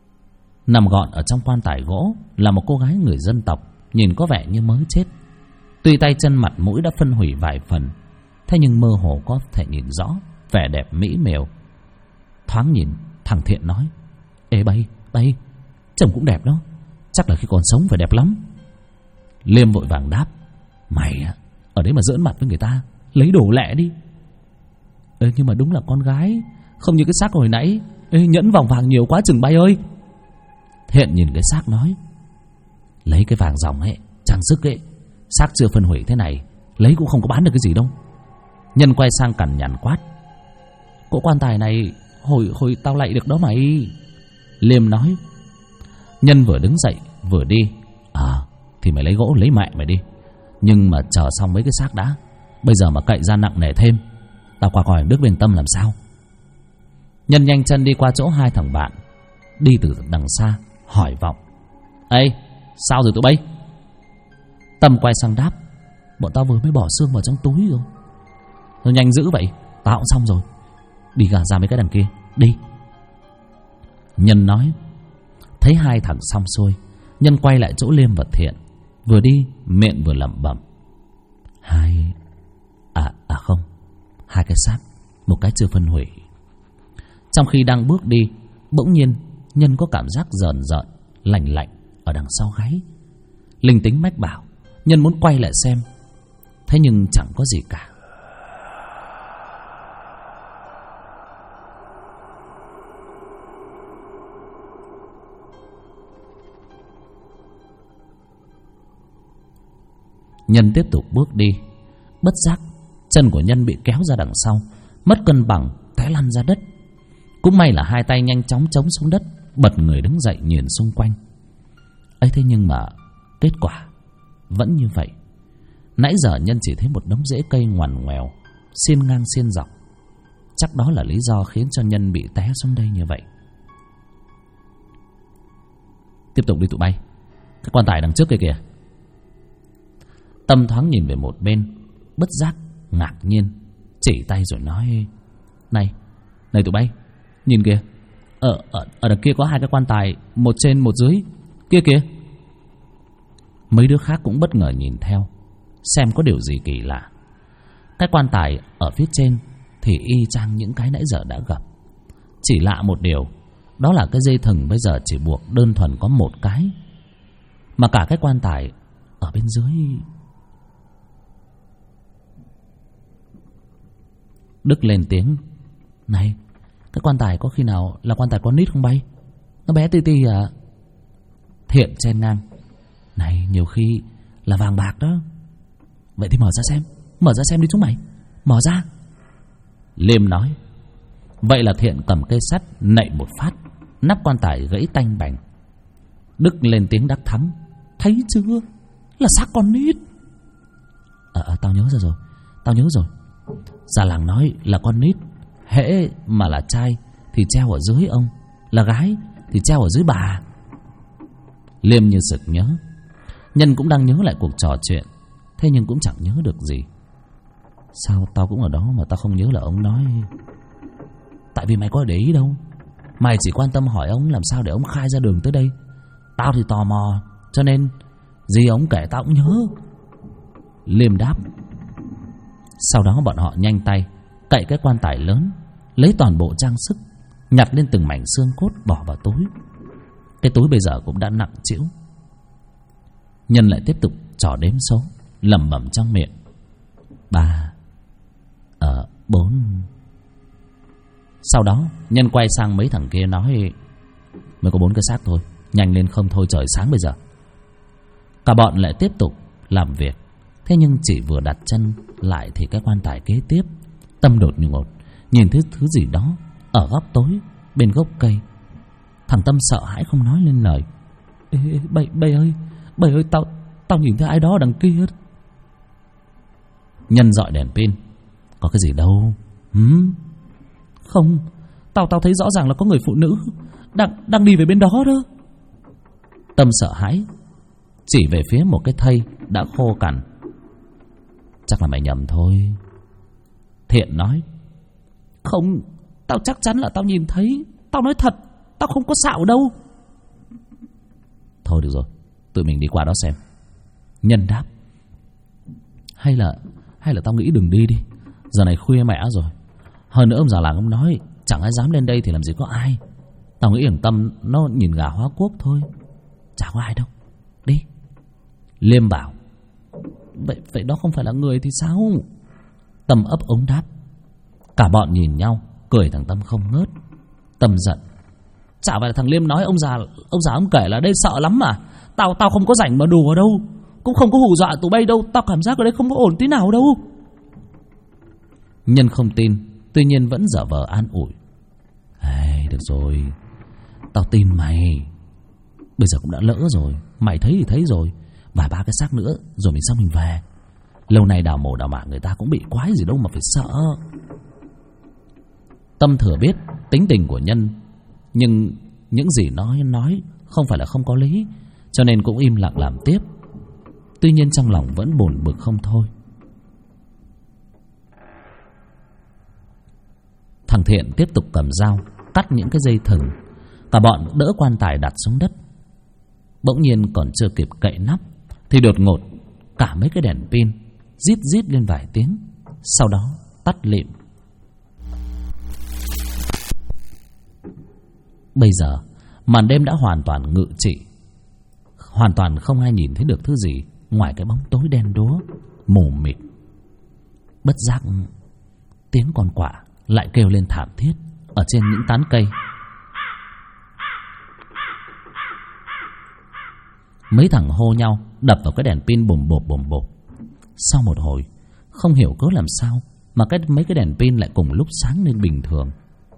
Speaker 1: Nằm gọn ở trong quan tài gỗ là một cô gái người dân tộc, nhìn có vẻ như mới chết. Tuy tay chân mặt mũi đã phân hủy vài phần, thế nhưng mơ hồ có thể nhìn rõ vẻ đẹp mỹ miều. Thoáng nhìn, thằng Thiện nói: Ê bay, chồng cũng đẹp đó, chắc là khi còn sống phải đẹp lắm. Liêm vội vàng đáp: Mày ở đấy mà giỡn mặt với người ta, lấy đồ lẹ đi. Ê, nhưng mà đúng là con gái, không như cái xác hồi nãy. Ê, nhẫn vòng vàng nhiều quá chừng bay ơi. Thiện nhìn cái xác nói: Lấy cái vàng dòng ấy, trang sức ấy, xác chưa phân hủy thế này, lấy cũng không có bán được cái gì đâu. Nhân quay sang cằn nhằn quát: Cỗ quan tài này hồi tao lạy được đó mày. Liêm nói. Nhân vừa đứng dậy vừa đi: Thì mày lấy gỗ lấy mẹ mày đi, nhưng mà chờ xong mấy cái xác đã. Bây giờ mà cậy ra nặng nề thêm, tao qua coi Đức Viên Tâm làm sao. Nhân nhanh chân đi qua chỗ hai thằng bạn, đi từ đằng xa hỏi vọng: Ê, sao rồi tụi bay? Tâm quay sang đáp: Bọn tao vừa mới bỏ xương vào trong túi rồi. Thôi nhanh dữ vậy, tao cũng xong rồi. Đi gà ra mấy cái đằng kia, đi. Nhân nói. Thấy hai thằng xong xuôi, Nhân quay lại chỗ Liêm và Thiện, vừa đi miệng vừa lẩm bẩm: Hai cái xác, một cái chưa phân hủy. Trong khi đang bước đi, bỗng nhiên Nhân có cảm giác rờn rợn, lạnh lạnh ở đằng sau gáy. Linh tính mách bảo, Nhân muốn quay lại xem, thế nhưng chẳng có gì cả. Nhân tiếp tục bước đi, bất giác chân của Nhân bị kéo ra đằng sau, mất cân bằng té lăn ra đất. Cũng may là hai tay nhanh chóng chống xuống đất, bật người đứng dậy nhìn xung quanh. ấy thế nhưng mà kết quả vẫn như vậy. Nãy giờ Nhân chỉ thấy một đống rễ cây ngoằn ngoèo, xiên ngang xiên dọc. Chắc đó là lý do khiến cho Nhân bị té xuống đây như vậy. Tiếp tục đi tụi bay, cái quan tài đằng trước kia kìa. Tâm thoáng nhìn về một bên, bất giác ngạc nhiên, chỉ tay rồi nói: Này tụi bay, nhìn kìa, ở đằng kia có hai cái quan tài, một trên một dưới kia kìa. Mấy đứa khác cũng bất ngờ nhìn theo, xem có điều gì kỳ lạ. Cái quan tài ở phía trên thì y chang những cái nãy giờ đã gặp, chỉ lạ một điều, đó là cái dây thừng bây giờ chỉ buộc đơn thuần có một cái, mà cả cái quan tài ở bên dưới. Đức lên tiếng: Này, cái quan tài có khi nào là quan tài con nít không bay? Nó bé tí tí à? Thiện chen ngang: Này, nhiều khi là vàng bạc đó. Vậy thì mở ra xem đi chúng mày, mở ra. Liêm nói. Vậy là Thiện cầm cây sắt nạy một phát, nắp quan tài gãy tanh bành. Đức lên tiếng đắc thắng: Thấy chưa, là xác con nít. Tao nhớ ra rồi. Già làng nói là con nít, hễ mà là trai thì treo ở dưới ông, là gái thì treo ở dưới bà. Liêm như sực nhớ. Nhân cũng đang nhớ lại cuộc trò chuyện, thế nhưng cũng chẳng nhớ được gì. Sao tao cũng ở đó mà tao không nhớ là ông nói? Tại vì mày có để ý đâu, mày chỉ quan tâm hỏi ông làm sao để ông khai ra đường tới đây. Tao thì tò mò, cho nên gì ông kể tao cũng nhớ. Liêm đáp. Sau đó bọn họ nhanh tay cậy cái quan tài lớn, lấy toàn bộ trang sức, nhặt lên từng mảnh xương cốt bỏ vào túi. Cái túi bây giờ cũng đã nặng trĩu. Nhân lại tiếp tục trò đếm số, lẩm bẩm trong miệng: 3, 4. Sau đó Nhân quay sang mấy thằng kia nói: Mới có 4 cái xác thôi, nhanh lên không thôi trời sáng bây giờ. Cả bọn lại tiếp tục làm việc. Thế nhưng chỉ vừa đặt chân lại thì cái quan tài kế tiếp, Tâm đột ngột nhìn thấy thứ gì đó ở góc tối bên gốc cây. Thằng Tâm sợ hãi không nói lên lời. Ê, Bầy ơi, tao nhìn thấy ai đó đằng kia. Nhân dọi đèn pin. Có cái gì đâu. Không, tao thấy rõ ràng là có người phụ nữ đang đi về bên đó đó. Tâm sợ hãi chỉ về phía một cái thây đã khô cằn. Chắc là mày nhầm thôi. Thiện nói. Không, tao chắc chắn là tao nhìn thấy. Tao nói thật, tao không có xạo đâu. Thôi được rồi, tụi mình đi qua đó xem. Nhân đáp. Hay là tao nghĩ đừng đi đi. Giờ này khuya mẹ rồi. Hơn nữa ông già làng ông nói chẳng ai dám lên đây thì làm gì có ai. Tao nghĩ thằng Tâm nó nhìn gà hóa quốc thôi, chả có ai đâu. Đi. Liêm bảo. Vậy đó không phải là người thì sao? Tâm ấp ống đáp. Cả bọn nhìn nhau, cười thằng Tâm không ngớt. Tâm giận. Chả phải là thằng Liêm nói ông già ông kể là đây sợ lắm mà. Tao không có rảnh mà đùa đâu, cũng không có hù dọa tụi bay đâu. Tao cảm giác ở đây không có ổn tí nào đâu. Nhân không tin, tuy nhiên vẫn giả vờ an ủi. Được rồi, tao tin mày. Bây giờ cũng đã lỡ rồi, mày thấy thì thấy rồi. Vài ba cái xác nữa rồi mình sang mình về. Lâu nay đào mổ đào mả người ta cũng bị quái gì đâu mà phải sợ. Tâm thừa biết tính tình của Nhân, nhưng những gì nói không phải là không có lý, cho nên cũng im lặng làm tiếp. Tuy nhiên trong lòng vẫn bồn bực không thôi. Thằng Thiện tiếp tục cầm dao cắt những cái dây thừng. Cả bọn đỡ quan tài đặt xuống đất. Bỗng nhiên còn chưa kịp cậy nắp thì đột ngột cả mấy cái đèn pin rít lên vài tiếng, sau đó tắt lịm. Bây giờ màn đêm đã hoàn toàn ngự trị, hoàn toàn không ai nhìn thấy được thứ gì ngoài cái bóng tối đen đúa mù mịt. Bất giác tiếng con quạ lại kêu lên thảm thiết ở trên những tán cây. Mấy thằng hô nhau đập vào cái đèn pin bồm bộp. Sau một hồi không hiểu cớ làm sao mà mấy cái đèn pin lại cùng lúc sáng lên bình thường.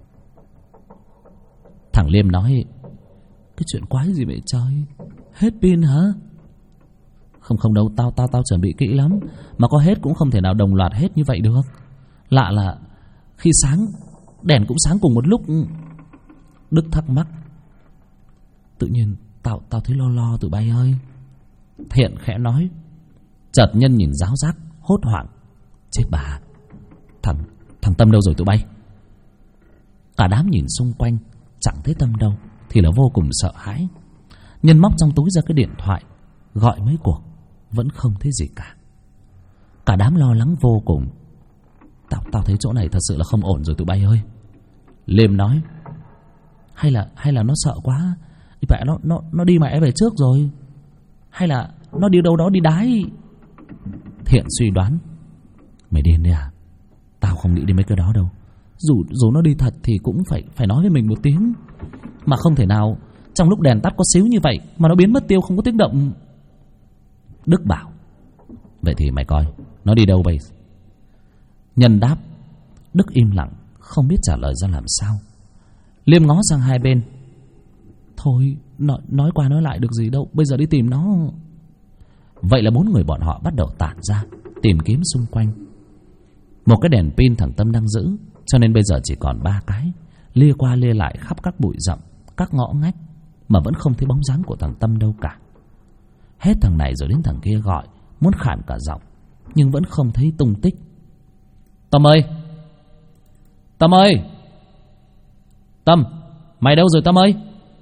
Speaker 1: Thằng Liêm nói: cái chuyện quái gì vậy trời, hết pin hả? Không đâu, tao chuẩn bị kỹ lắm, mà có hết cũng không thể nào đồng loạt hết như vậy được. Lạ là khi sáng đèn cũng sáng cùng một lúc. Đức thắc mắc. Tự nhiên tao thấy lo tụi bay ơi. Thiện khẽ nói. Chợt Nhân nhìn ráo rác hốt hoảng. Chết bà, thằng Tâm đâu rồi tụi bay? Cả đám nhìn xung quanh chẳng thấy Tâm đâu thì là vô cùng sợ hãi. Nhân móc trong túi ra cái điện thoại gọi mấy cuộc, vẫn không thấy gì cả. Cả đám lo lắng vô cùng. Tao thấy chỗ này thật sự là không ổn rồi tụi bay ơi. Liêm nói. Hay là nó sợ quá, mẹ nó đi mẹ về trước rồi, hay là nó đi đâu đó đi đái. Thiện suy đoán. Mày điên đấy à? Tao không nghĩ đến mấy cái đó đâu. Dù nó đi thật thì cũng phải nói với mình một tiếng. Mà không thể nào trong lúc đèn tắt có xíu như vậy mà nó biến mất tiêu không có tiếng động. Đức bảo. Vậy thì mày coi nó đi đâu bây? Nhân đáp. Đức im lặng không biết trả lời ra làm sao. Liêm ngó sang hai bên. Thôi nói qua nói lại được gì đâu, bây giờ đi tìm nó. Vậy là bốn người bọn họ bắt đầu tản ra tìm kiếm xung quanh. Một cái đèn pin thằng Tâm đang giữ, cho nên bây giờ chỉ còn 3 cái, lia qua lia lại khắp các bụi rậm, các ngõ ngách, mà vẫn không thấy bóng dáng của thằng Tâm đâu cả. Hết thằng này rồi đến thằng kia gọi, muốn khản cả giọng, nhưng vẫn không thấy tung tích. Tâm ơi! Tâm ơi! Tâm! Mày đâu rồi Tâm ơi?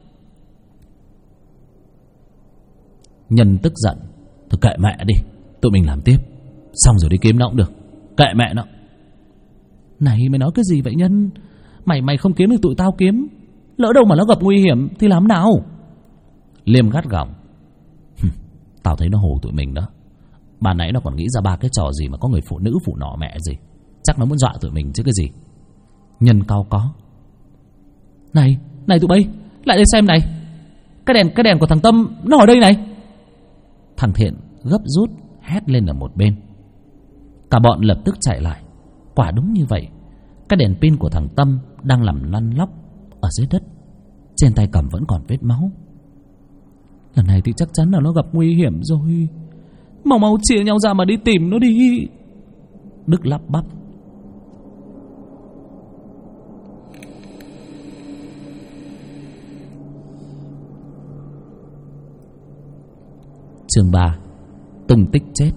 Speaker 1: Nhân tức giận. Thôi kệ mẹ đi, tụi mình làm tiếp, xong rồi đi kiếm nó cũng được. Kệ mẹ nó. Này mày nói cái gì vậy Nhân? Mày không kiếm thì tụi tao kiếm. Lỡ đâu mà nó gặp nguy hiểm thì làm nào? Liêm gắt gỏng. Tao thấy nó hồ tụi mình đó. Bà nãy nó còn nghĩ ra 3 cái trò gì mà có người phụ nữ phụ nọ mẹ gì. Chắc nó muốn dọa tụi mình chứ cái gì. Nhân cau có. Này tụi bay, lại đây xem này. Cái đèn của thằng Tâm nó ở đây này. Thằng Thiện gấp rút hét lên ở một bên. Cả bọn lập tức chạy lại. Quả đúng như vậy, cái đèn pin của thằng Tâm đang nằm lăn lóc ở dưới đất. Trên tay cầm vẫn còn vết máu. Lần này thì chắc chắn là nó gặp nguy hiểm rồi. Mau chia nhau ra mà đi tìm nó đi. Đức lắp bắp. Chương 3. Tung tích chết.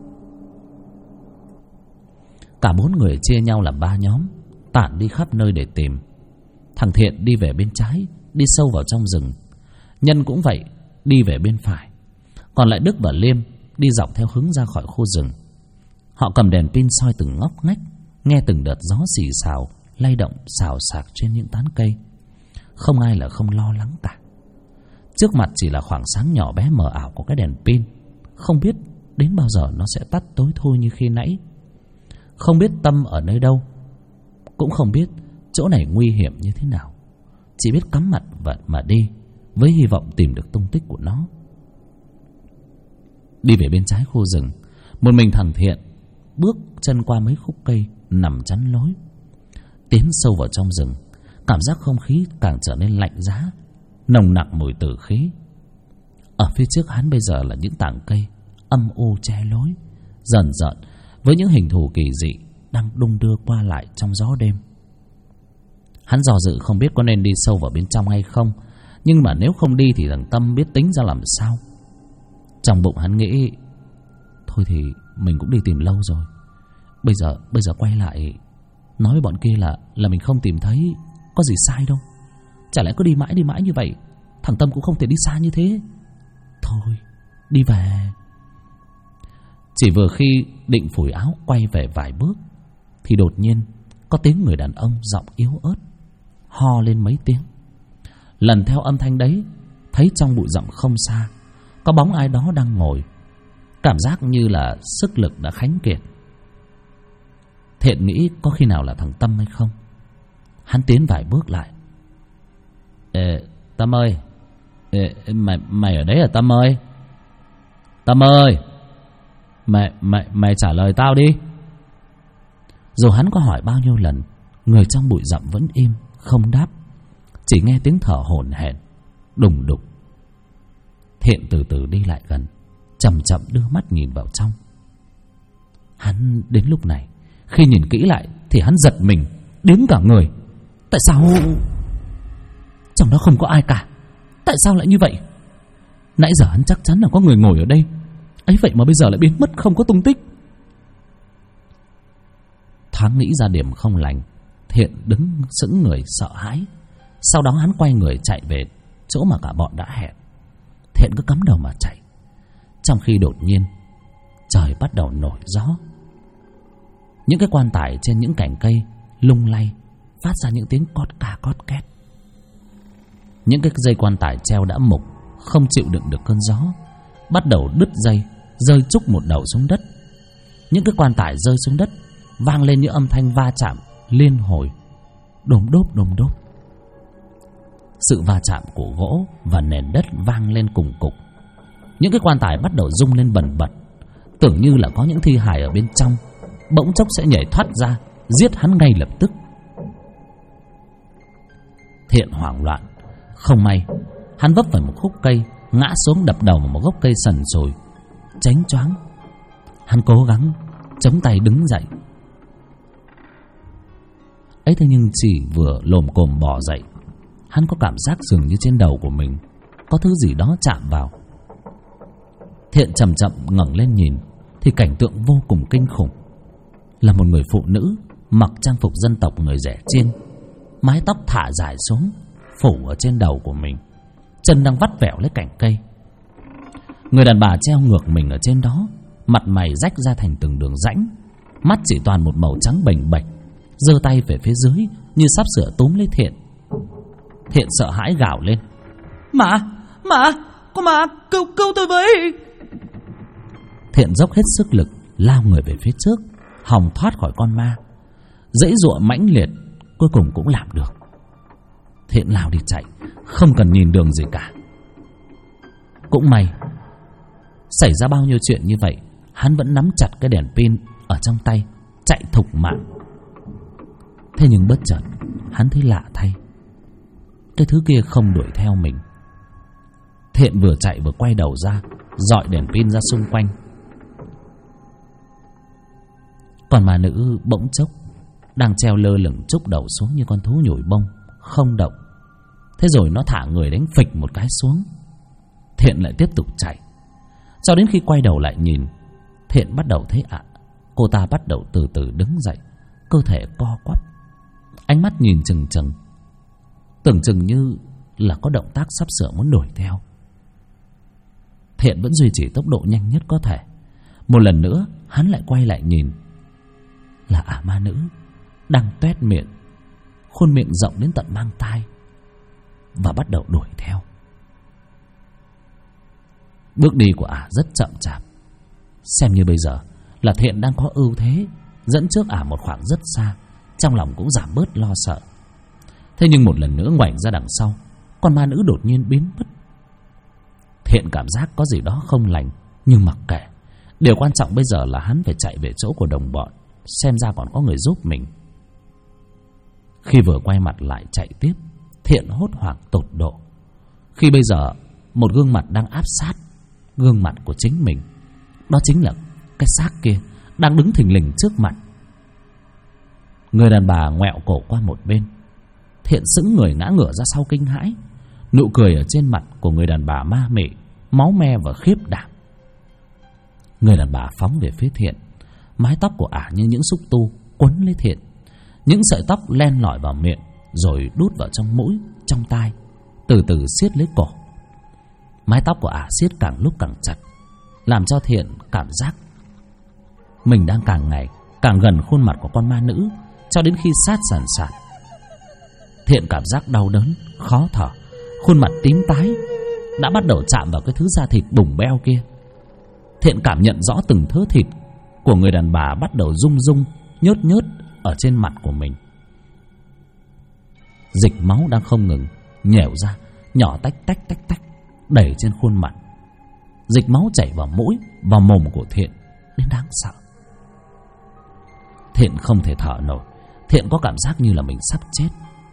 Speaker 1: Cả 4 người chia nhau làm 3 nhóm, tản đi khắp nơi để tìm. Thằng Thiện đi về bên trái, đi sâu vào trong rừng. Nhân cũng vậy, đi về bên phải. Còn lại Đức và Liêm đi dọc theo hướng ra khỏi khu rừng. Họ cầm đèn pin soi từng ngóc ngách, nghe từng đợt gió xì xào lay động xào xạc trên những tán cây. Không ai là không lo lắng cả. Trước mặt chỉ là khoảng sáng nhỏ bé mờ ảo của cái đèn pin, không biết đến bao giờ nó sẽ tắt tối thui như khi nãy. Không biết Tâm ở nơi đâu, cũng không biết chỗ này nguy hiểm như thế nào. Chỉ biết cắm mặt mà đi, với hy vọng tìm được tung tích của nó. Đi về bên trái khu rừng, một mình thằng Thiện bước chân qua mấy khúc cây nằm chắn lối. Tiến sâu vào trong rừng, cảm giác không khí càng trở nên lạnh giá, nồng nặc mùi tử khí. Ở phía trước hắn bây giờ là những tảng cây âm u che lối, dần dần với những hình thù kỳ dị đang đung đưa qua lại trong gió đêm. Hắn do dự không biết có nên đi sâu vào bên trong hay không, nhưng mà nếu không đi thì thằng Tâm biết tính ra làm sao. Trong bụng hắn nghĩ, thôi thì mình cũng đi tìm lâu rồi, bây giờ quay lại nói với bọn kia là mình không tìm thấy, có gì sai đâu. Chả lẽ cứ đi mãi như vậy, thằng Tâm cũng không thể đi xa như thế. Thôi, đi về. Chỉ vừa khi định phủi áo quay về vài bước thì đột nhiên có tiếng người đàn ông giọng yếu ớt ho lên mấy tiếng. Lần theo âm thanh đấy, thấy trong bụi rậm không xa có bóng ai đó đang ngồi. Cảm giác như là sức lực đã khánh kiệt. Thiện nghĩ có khi nào là thằng Tâm hay không. Hắn tiến vài bước lại. Tâm ơi, mày ở đấy à Tâm ơi? Tâm ơi, mày trả lời tao đi. Dù hắn có hỏi bao nhiêu lần, người trong bụi rậm vẫn im không đáp, chỉ nghe tiếng thở hổn hển đùng đục. Thiện từ từ đi lại gần, chậm chậm đưa mắt nhìn vào trong. Hắn đến lúc này, khi nhìn kỹ lại thì hắn giật mình đứng cả người. Tại sao trong đó không có ai cả? Tại sao lại như vậy? Nãy giờ hắn chắc chắn là có người ngồi ở đây, ấy vậy mà bây giờ lại biến mất không có tung tích. Thoáng nghĩ ra điểm không lành, Thiện đứng sững người sợ hãi. Sau đó hắn quay người chạy về chỗ mà cả bọn đã hẹn. Thiện cứ cắm đầu mà chạy, trong khi đột nhiên trời bắt đầu nổi gió. Những cái quan tài trên những cành cây lung lay, phát ra những tiếng cót ca cót két. Những cái dây quan tài treo đã mục, không chịu đựng được cơn gió, bắt đầu đứt dây, rơi trúc một đầu xuống đất. Những cái quan tài rơi xuống đất, vang lên những âm thanh va chạm liên hồi, đôm đốp đôm đốp. Sự va chạm của gỗ và nền đất vang lên cùng cục. Những cái quan tài bắt đầu rung lên bần bật, tưởng như là có những thi hài ở bên trong bỗng chốc sẽ nhảy thoát ra giết hắn ngay lập tức. Thiện hoảng loạn. Không may hắn vấp phải một khúc cây, ngã xuống đập đầu vào một gốc cây sần sùi, chánh choáng. Hắn cố gắng chống tay đứng dậy, ấy thế nhưng chỉ vừa lồm cồm bò dậy, hắn có cảm giác dường như trên đầu của mình có thứ gì đó chạm vào. Thiện chậm chậm ngẩng lên nhìn thì cảnh tượng vô cùng kinh khủng. Là một người phụ nữ mặc trang phục dân tộc người Rẻ Chiên, mái tóc thả dài xuống phủ ở trên đầu của mình, chân đang vắt vẻo lấy cành cây. Người đàn bà treo ngược mình ở trên đó, mặt mày rách ra thành từng đường rãnh, mắt chỉ toàn một màu trắng bềnh bệch, giơ tay về phía dưới như sắp sửa túm lấy Thiện. Thiện sợ hãi gào lên: Có ma, cứu tôi với! Thiện dốc hết sức lực lao người về phía trước, hòng thoát khỏi con ma. Dãy giụa mãnh liệt, cuối cùng cũng làm được. Thiện lao đi chạy, không cần nhìn đường gì cả. Cũng may, xảy ra bao nhiêu chuyện như vậy, hắn vẫn nắm chặt cái đèn pin ở trong tay, chạy thục mạng. Thế nhưng bất chợt, hắn thấy lạ thay, cái thứ kia không đuổi theo mình. Thiện vừa chạy vừa quay đầu ra, dọi đèn pin ra xung quanh. Còn ma nữ bỗng chốc đang treo lơ lửng trúc đầu xuống như con thú nhồi bông, không động. Thế rồi nó thả người đánh phịch một cái xuống. Thiện lại tiếp tục chạy, cho đến khi quay đầu lại nhìn, Thiện bắt đầu thấy cô ta bắt đầu từ từ đứng dậy, cơ thể co quắp, ánh mắt nhìn chừng chừng, tưởng chừng như là có động tác sắp sửa muốn đuổi theo. Thiện vẫn duy trì tốc độ nhanh nhất có thể. Một lần nữa hắn lại quay lại nhìn. Là ả ma nữ đang toét miệng, khuôn miệng rộng đến tận mang tai, và bắt đầu đuổi theo. Bước đi của ả rất chậm chạp, xem như bây giờ là Thiện đang có ưu thế, dẫn trước ả một khoảng rất xa, trong lòng cũng giảm bớt lo sợ. Thế nhưng một lần nữa ngoảnh ra đằng sau, con ma nữ đột nhiên biến mất. Thiện cảm giác có gì đó không lành, nhưng mặc kệ. Điều quan trọng bây giờ là hắn phải chạy về chỗ của đồng bọn, xem ra còn có người giúp mình. Khi vừa quay mặt lại chạy tiếp, Thiện hốt hoảng tột độ. Khi bây giờ một gương mặt đang áp sát gương mặt của chính mình, đó chính là cái xác kia đang đứng thình lình trước mặt. Người đàn bà ngoẹo cổ qua một bên. Thiện sững người ngã ngửa ra sau kinh hãi. Nụ cười ở trên mặt của người đàn bà ma mị, máu me và khiếp đảm. Người đàn bà phóng về phía Thiện. Mái tóc của ả như những xúc tu quấn lấy Thiện. Những sợi tóc len lỏi vào miệng, rồi đút vào trong mũi, trong tai, từ từ siết lấy cổ. Mái tóc của ả siết càng lúc càng chặt, làm cho Thiện cảm giác mình đang càng ngày càng gần khuôn mặt của con ma nữ, cho đến khi sát sàn sạt. Thiện cảm giác đau đớn, khó thở, khuôn mặt tím tái đã bắt đầu chạm vào cái thứ da thịt bùng beo kia. Thiện cảm nhận rõ từng thớ thịt của người đàn bà bắt đầu rung rung, nhớt nhớt ở trên mặt của mình. Dịch máu đang không ngừng nhẻo ra, nhỏ tách tách tách tách, đầy trên khuôn mặt. Dịch máu chảy vào mũi, vào mồm của Thiện đến đáng sợ. Thiện không thể thở nổi. Thiện có cảm giác như là mình sắp chết.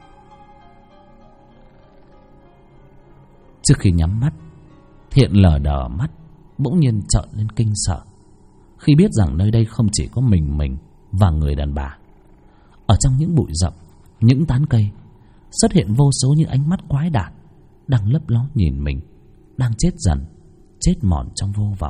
Speaker 1: Trước khi nhắm mắt, Thiện lờ đờ mắt, bỗng nhiên trợn lên kinh sợ khi biết rằng nơi đây không chỉ có mình và người đàn bà. Ở trong những bụi rậm, những tán cây xuất hiện vô số những ánh mắt quái đản đang lấp ló nhìn mình, đang chết dần, chết mòn trong vô vọng.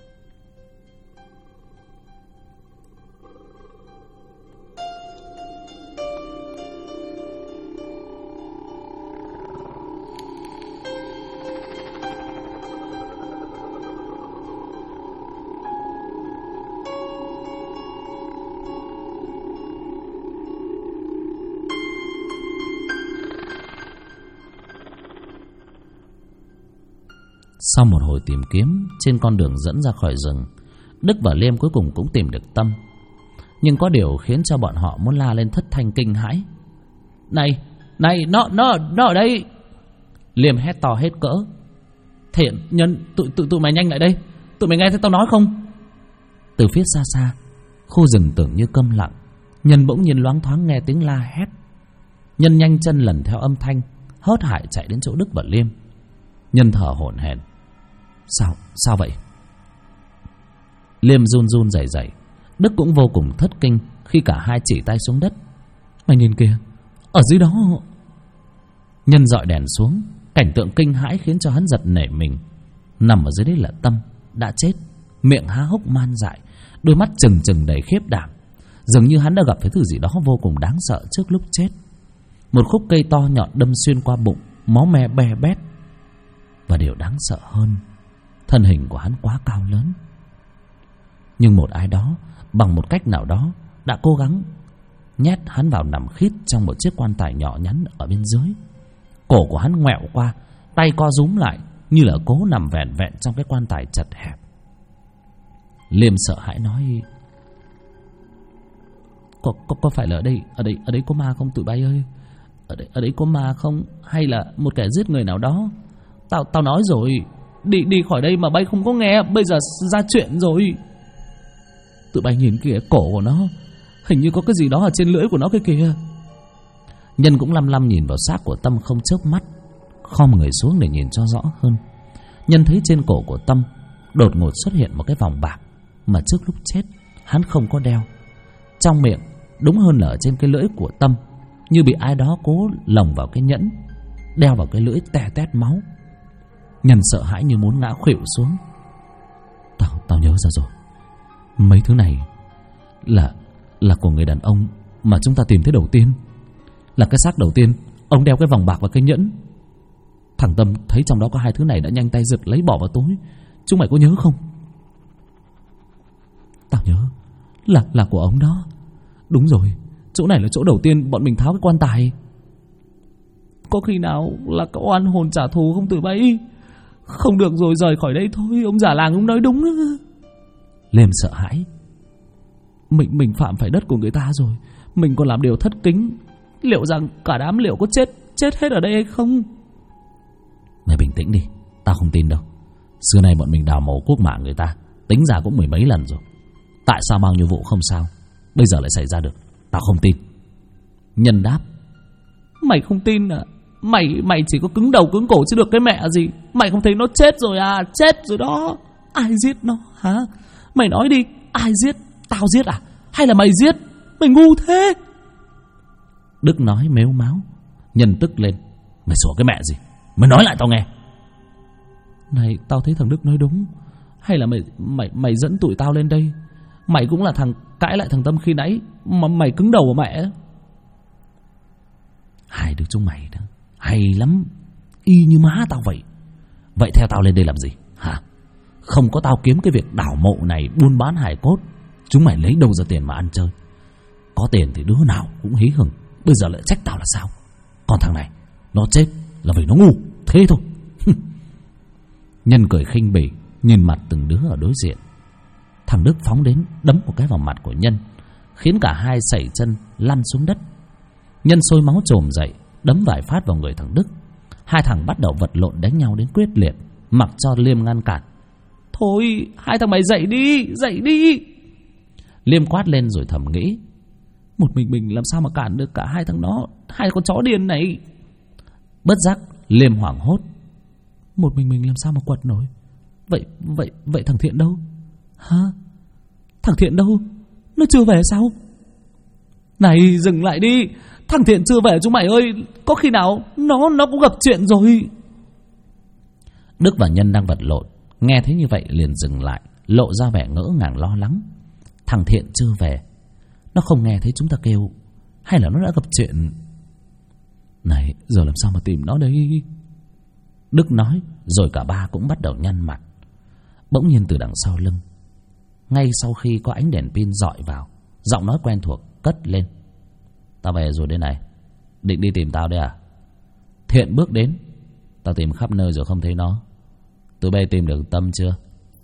Speaker 1: Sau một hồi tìm kiếm trên con đường dẫn ra khỏi rừng, Đức và Liêm cuối cùng cũng tìm được Tâm. Nhưng có điều khiến cho bọn họ muốn la lên thất thanh kinh hãi. Này, nó ở đây! Liêm hét to hết cỡ. Thiện, Nhân, tụi mày nhanh lại đây! Tụi mày nghe thấy tao nói không? Từ phía xa xa, khu rừng tưởng như câm lặng. Nhân bỗng nhiên loáng thoáng nghe tiếng la hét. Nhân nhanh chân lần theo âm thanh, hớt hải chạy đến chỗ Đức và Liêm. Nhân thở hổn hển. Sao vậy? Liêm run run rẩy rẩy. Đức cũng vô cùng thất kinh khi cả hai chỉ tay xuống đất. Mày nhìn kìa, ở dưới đó! Nhân dọi đèn xuống. Cảnh tượng kinh hãi khiến cho hắn giật nảy mình. Nằm ở dưới đấy là Tâm, đã chết, miệng há hốc man dại, đôi mắt trừng trừng đầy khiếp đảm. Dường như hắn đã gặp phải thứ gì đó vô cùng đáng sợ trước lúc chết. Một khúc cây to nhọn đâm xuyên qua bụng, máu me be bét. Và điều đáng sợ hơn, thân hình của hắn quá cao lớn. Nhưng một ai đó bằng một cách nào đó đã cố gắng nhét hắn vào nằm khít trong một chiếc quan tài nhỏ nhắn ở bên dưới. Cổ của hắn ngoẹo qua, tay co rúm lại như là cố nằm vẹn vẹn trong cái quan tài chật hẹp. Liêm sợ hãi nói: Có phải là ở đây có ma không tụi bay ơi? Ở đây có ma không? Hay là một kẻ giết người nào đó? Tao nói rồi, đi khỏi đây mà bay không có nghe. Bây giờ ra chuyện rồi. Tụi bay nhìn kìa, cổ của nó hình như có cái gì đó ở trên lưỡi của nó kia kìa. Nhân cũng lăm lăm nhìn vào xác của Tâm không chớp mắt, khom người xuống để nhìn cho rõ hơn. Nhân thấy trên cổ của Tâm đột ngột xuất hiện một cái vòng bạc mà trước lúc chết hắn không có đeo. Trong miệng, đúng hơn là ở trên cái lưỡi của Tâm, như bị ai đó cố lồng vào cái nhẫn, đeo vào cái lưỡi tè tét máu. Nhân sợ hãi như muốn ngã khuỵu xuống. Tao nhớ ra rồi. Mấy thứ này là của người đàn ông mà chúng ta tìm thấy đầu tiên. Là cái xác đầu tiên, ông đeo cái vòng bạc và cái nhẫn. Thằng Tâm thấy trong đó có hai thứ này đã nhanh tay giật lấy bỏ vào túi. Chúng mày có nhớ không? Tao nhớ là của ông đó. Đúng rồi, chỗ này là chỗ đầu tiên bọn mình tháo cái quan tài. Có khi nào là có oan hồn trả thù không tụi bay? Không được rồi, rời khỏi đây thôi. Ông già làng ông nói đúng đó. Liêm sợ hãi. Mình phạm phải đất của người ta rồi, mình còn làm điều thất kính. Liệu rằng cả đám liệu có chết hết ở đây hay không? Mày bình tĩnh đi, tao không tin đâu. Xưa nay bọn mình đào mồ cuốc mạ người ta, tính ra cũng mười mấy lần rồi. Tại sao bao nhiêu vụ không sao, bây giờ lại xảy ra được? Tao không tin. Nhân đáp. Mày không tin à? Mày chỉ có cứng đầu cứng cổ chứ được cái mẹ gì. Mày không thấy nó chết rồi à? Chết rồi đó. Ai giết nó hả? Mày nói đi, ai giết? Tao giết à? Hay là mày giết? Mày ngu thế. Đức nói mếu máo. Nhân tức lên. Mày sủa cái mẹ gì? Mày nói lại tao nghe. Này, tao thấy thằng Đức nói đúng. Hay là mày dẫn tụi tao lên đây? Mày cũng là thằng cãi lại thằng Tâm khi nãy mà mày cứng đầu của mẹ. Hai đứa chúng mày đó hay lắm, y như má tao vậy. Vậy theo tao lên đây làm gì hả? Không có tao kiếm cái việc đào mộ này, buôn bán hài cốt, chúng mày lấy đâu ra tiền mà ăn chơi? Có tiền thì đứa nào cũng hí hửng, bây giờ lại trách tao là sao? Còn thằng này nó chết là vì nó ngu, thế thôi. Nhân cười khinh bỉ, nhìn mặt từng đứa ở đối diện. Thằng Đức phóng đến đấm một cái vào mặt của Nhân, khiến cả hai sẩy chân lăn xuống đất. Nhân sôi máu trồm dậy, đấm vài phát vào người thằng Đức. Hai thằng bắt đầu vật lộn đánh nhau đến quyết liệt, mặc cho Liêm ngăn cản. Thôi, hai thằng mày dậy đi. Liêm quát lên rồi thầm nghĩ, một mình làm sao mà cản được cả hai thằng nó, hai con chó điên này. Bất giác Liêm hoảng hốt. Một mình làm sao mà quật nổi? Vậy thằng Thiện đâu? Hả? Thằng Thiện đâu? Nó chưa về sao? Này, dừng lại đi. Thằng Thiện chưa về chúng mày ơi. Có khi nào nó cũng gặp chuyện rồi. Đức và Nhân đang vật lộn, nghe thấy như vậy liền dừng lại, lộ ra vẻ ngỡ ngàng lo lắng. Thằng Thiện chưa về, nó không nghe thấy chúng ta kêu, hay là nó đã gặp chuyện? Này, giờ làm sao mà tìm nó đây? Đức nói, rồi cả ba cũng bắt đầu nhăn mặt. Bỗng nhiên từ đằng sau lưng, ngay sau khi có ánh đèn pin dọi vào, giọng nói quen thuộc cất lên. Tao về rồi đây này. Định đi tìm tao đấy à? Thiện bước đến. Tao tìm khắp nơi rồi không thấy nó. Tụi bay tìm được Tâm chưa?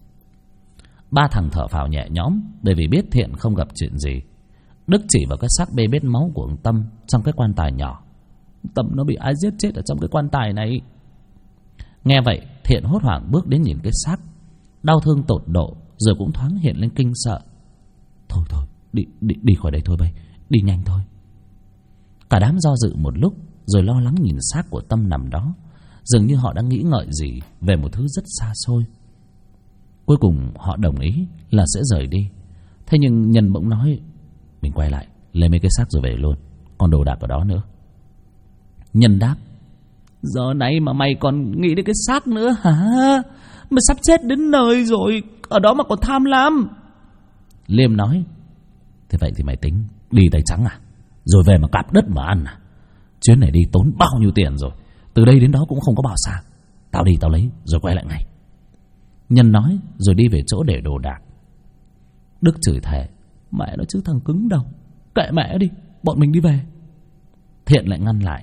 Speaker 1: Ba thằng thở phào nhẹ nhõm, bởi vì biết Thiện không gặp chuyện gì. Đức chỉ vào cái xác bê bết máu của ông Tâm trong cái quan tài nhỏ. Tâm nó bị ai giết chết ở trong cái quan tài này. Nghe vậy, Thiện hốt hoảng bước đến nhìn cái xác, đau thương tột độ, rồi cũng thoáng hiện lên kinh sợ. Thôi, đi khỏi đây thôi bay, đi nhanh thôi. Cả đám do dự một lúc, rồi lo lắng nhìn xác của Tâm nằm đó, dường như họ đang nghĩ ngợi gì về một thứ rất xa xôi. Cuối cùng họ đồng ý là sẽ rời đi. Thế nhưng Nhân bỗng nói, mình quay lại lấy mấy cái xác rồi về luôn, còn đồ đạc ở đó nữa. Nhân đáp, giờ này mà mày còn nghĩ đến cái xác nữa hả? Mày sắp chết đến nơi rồi, ở đó mà còn tham lam. Liêm nói, thế vậy thì mày tính đi tay trắng à? Rồi về mà cạp đất mà ăn à? Chuyến này đi tốn bao nhiêu tiền rồi, từ đây đến đó cũng không có bao xa. Tao đi tao lấy rồi quay lại ngay. Nhân nói rồi đi về chỗ để đồ đạc. Đức chửi thề, mẹ nó chứ thằng cứng đầu, kệ mẹ đi, bọn mình đi về. Thiện lại ngăn lại,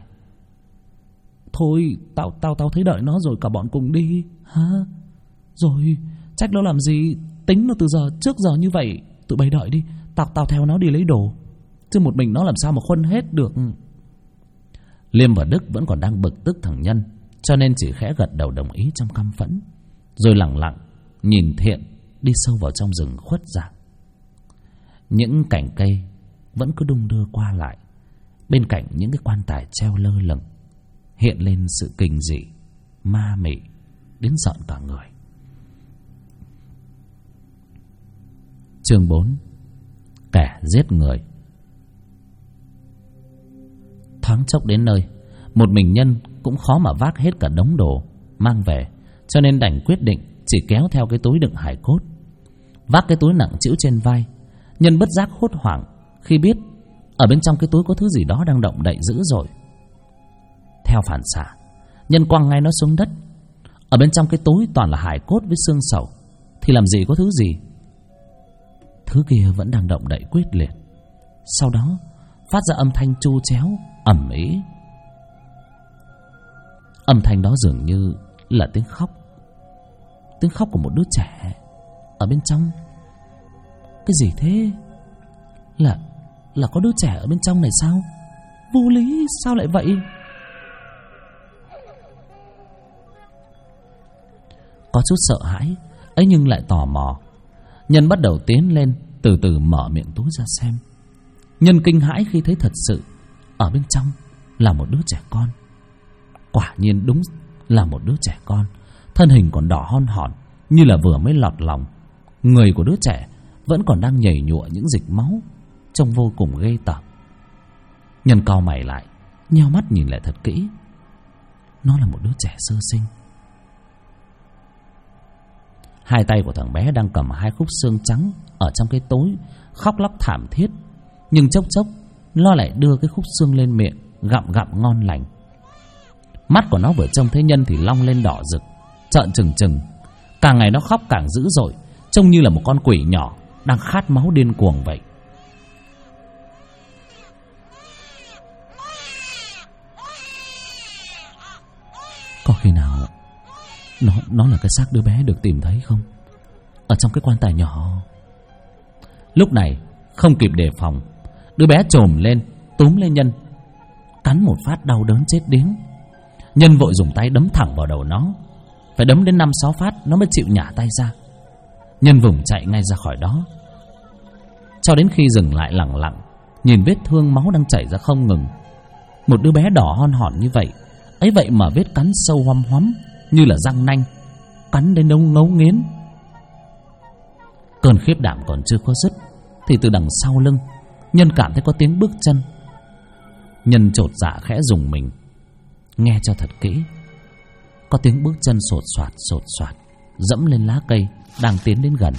Speaker 1: thôi tao thấy đợi nó rồi cả bọn cùng đi hả? Rồi trách nó làm gì, tính nó từ giờ trước giờ như vậy. Tụi bay đợi đi, tao theo nó đi lấy đồ, chứ một mình nó làm sao mà khuân hết được. Liêm và Đức vẫn còn đang bực tức thằng Nhân, cho nên chỉ khẽ gật đầu đồng ý trong căm phẫn, rồi lẳng lặng nhìn Thiện đi sâu vào trong rừng khuất dạng. Những cành cây vẫn cứ đung đưa qua lại, bên cạnh những cái quan tài treo lơ lửng, hiện lên sự kinh dị, ma mị đến giận cả người. Chương 4. Kẻ giết người. Thoáng chốc đến nơi, một mình Nhân cũng khó mà vác hết cả đống đồ mang về, cho nên đành quyết định chỉ kéo theo cái túi đựng hài cốt. Vác cái túi nặng trĩu trên vai, Nhân bất giác hốt hoảng khi biết ở bên trong cái túi có thứ gì đó đang động đậy dữ dội. Theo phản xạ, Nhân quăng ngay nó xuống đất. Ở bên trong cái túi toàn là hài cốt với xương sầu, thì làm gì có thứ gì. Thứ kia vẫn đang động đậy quyết liệt. Sau đó phát ra âm thanh chu chéo ầm ĩ. Âm thanh đó dường như là tiếng khóc. Tiếng khóc của một đứa trẻ ở bên trong. Cái gì thế? Là có đứa trẻ ở bên trong này sao? Vô lý, sao lại vậy? Có chút sợ hãi ấy nhưng lại tò mò, Nhân bắt đầu tiến lên, từ từ mở miệng túi ra xem. Nhân kinh hãi khi thấy thật sự ở bên trong là một đứa trẻ con. Quả nhiên đúng là một đứa trẻ con, thân hình còn đỏ hon hòn như là vừa mới lọt lòng. Người của đứa trẻ vẫn còn đang nhầy nhụa những dịch máu, trông vô cùng ghê tởm. Nhân cau mày lại, nheo mắt nhìn lại thật kỹ. Nó là một đứa trẻ sơ sinh. Hai tay của thằng bé đang cầm hai khúc xương trắng ở trong cái tối, khóc lóc thảm thiết. Nhưng chốc chốc nó lại đưa cái khúc xương lên miệng, gặm gặm ngon lành. Mắt của nó vừa trông thấy Nhân thì long lên đỏ rực, trợn trừng trừng. Càng ngày nó khóc càng dữ dội, trông như là một con quỷ nhỏ đang khát máu điên cuồng vậy. Có khi nào nó là cái xác đứa bé được tìm thấy không? Ở trong cái quan tài nhỏ. Lúc này không kịp đề phòng, đứa bé trồm lên, túm lên Nhân, cắn một phát đau đớn chết điếng. Nhân vội dùng tay đấm thẳng vào đầu nó, phải đấm đến 5-6 phát nó mới chịu nhả tay ra. Nhân vùng chạy ngay ra khỏi đó, cho đến khi dừng lại lặng lặng nhìn vết thương máu đang chảy ra không ngừng. Một đứa bé đỏ hon hòn như vậy, ấy vậy mà vết cắn sâu hoăm hoắm như là răng nanh, cắn đến nông ngấu nghiến. Cơn khiếp đảm còn chưa có dứt thì từ đằng sau lưng Nhân cảm thấy có tiếng bước chân. Nhân chột dạ khẽ rùng mình, nghe cho thật kỹ. Có tiếng bước chân sột soạt dẫm lên lá cây đang tiến đến gần.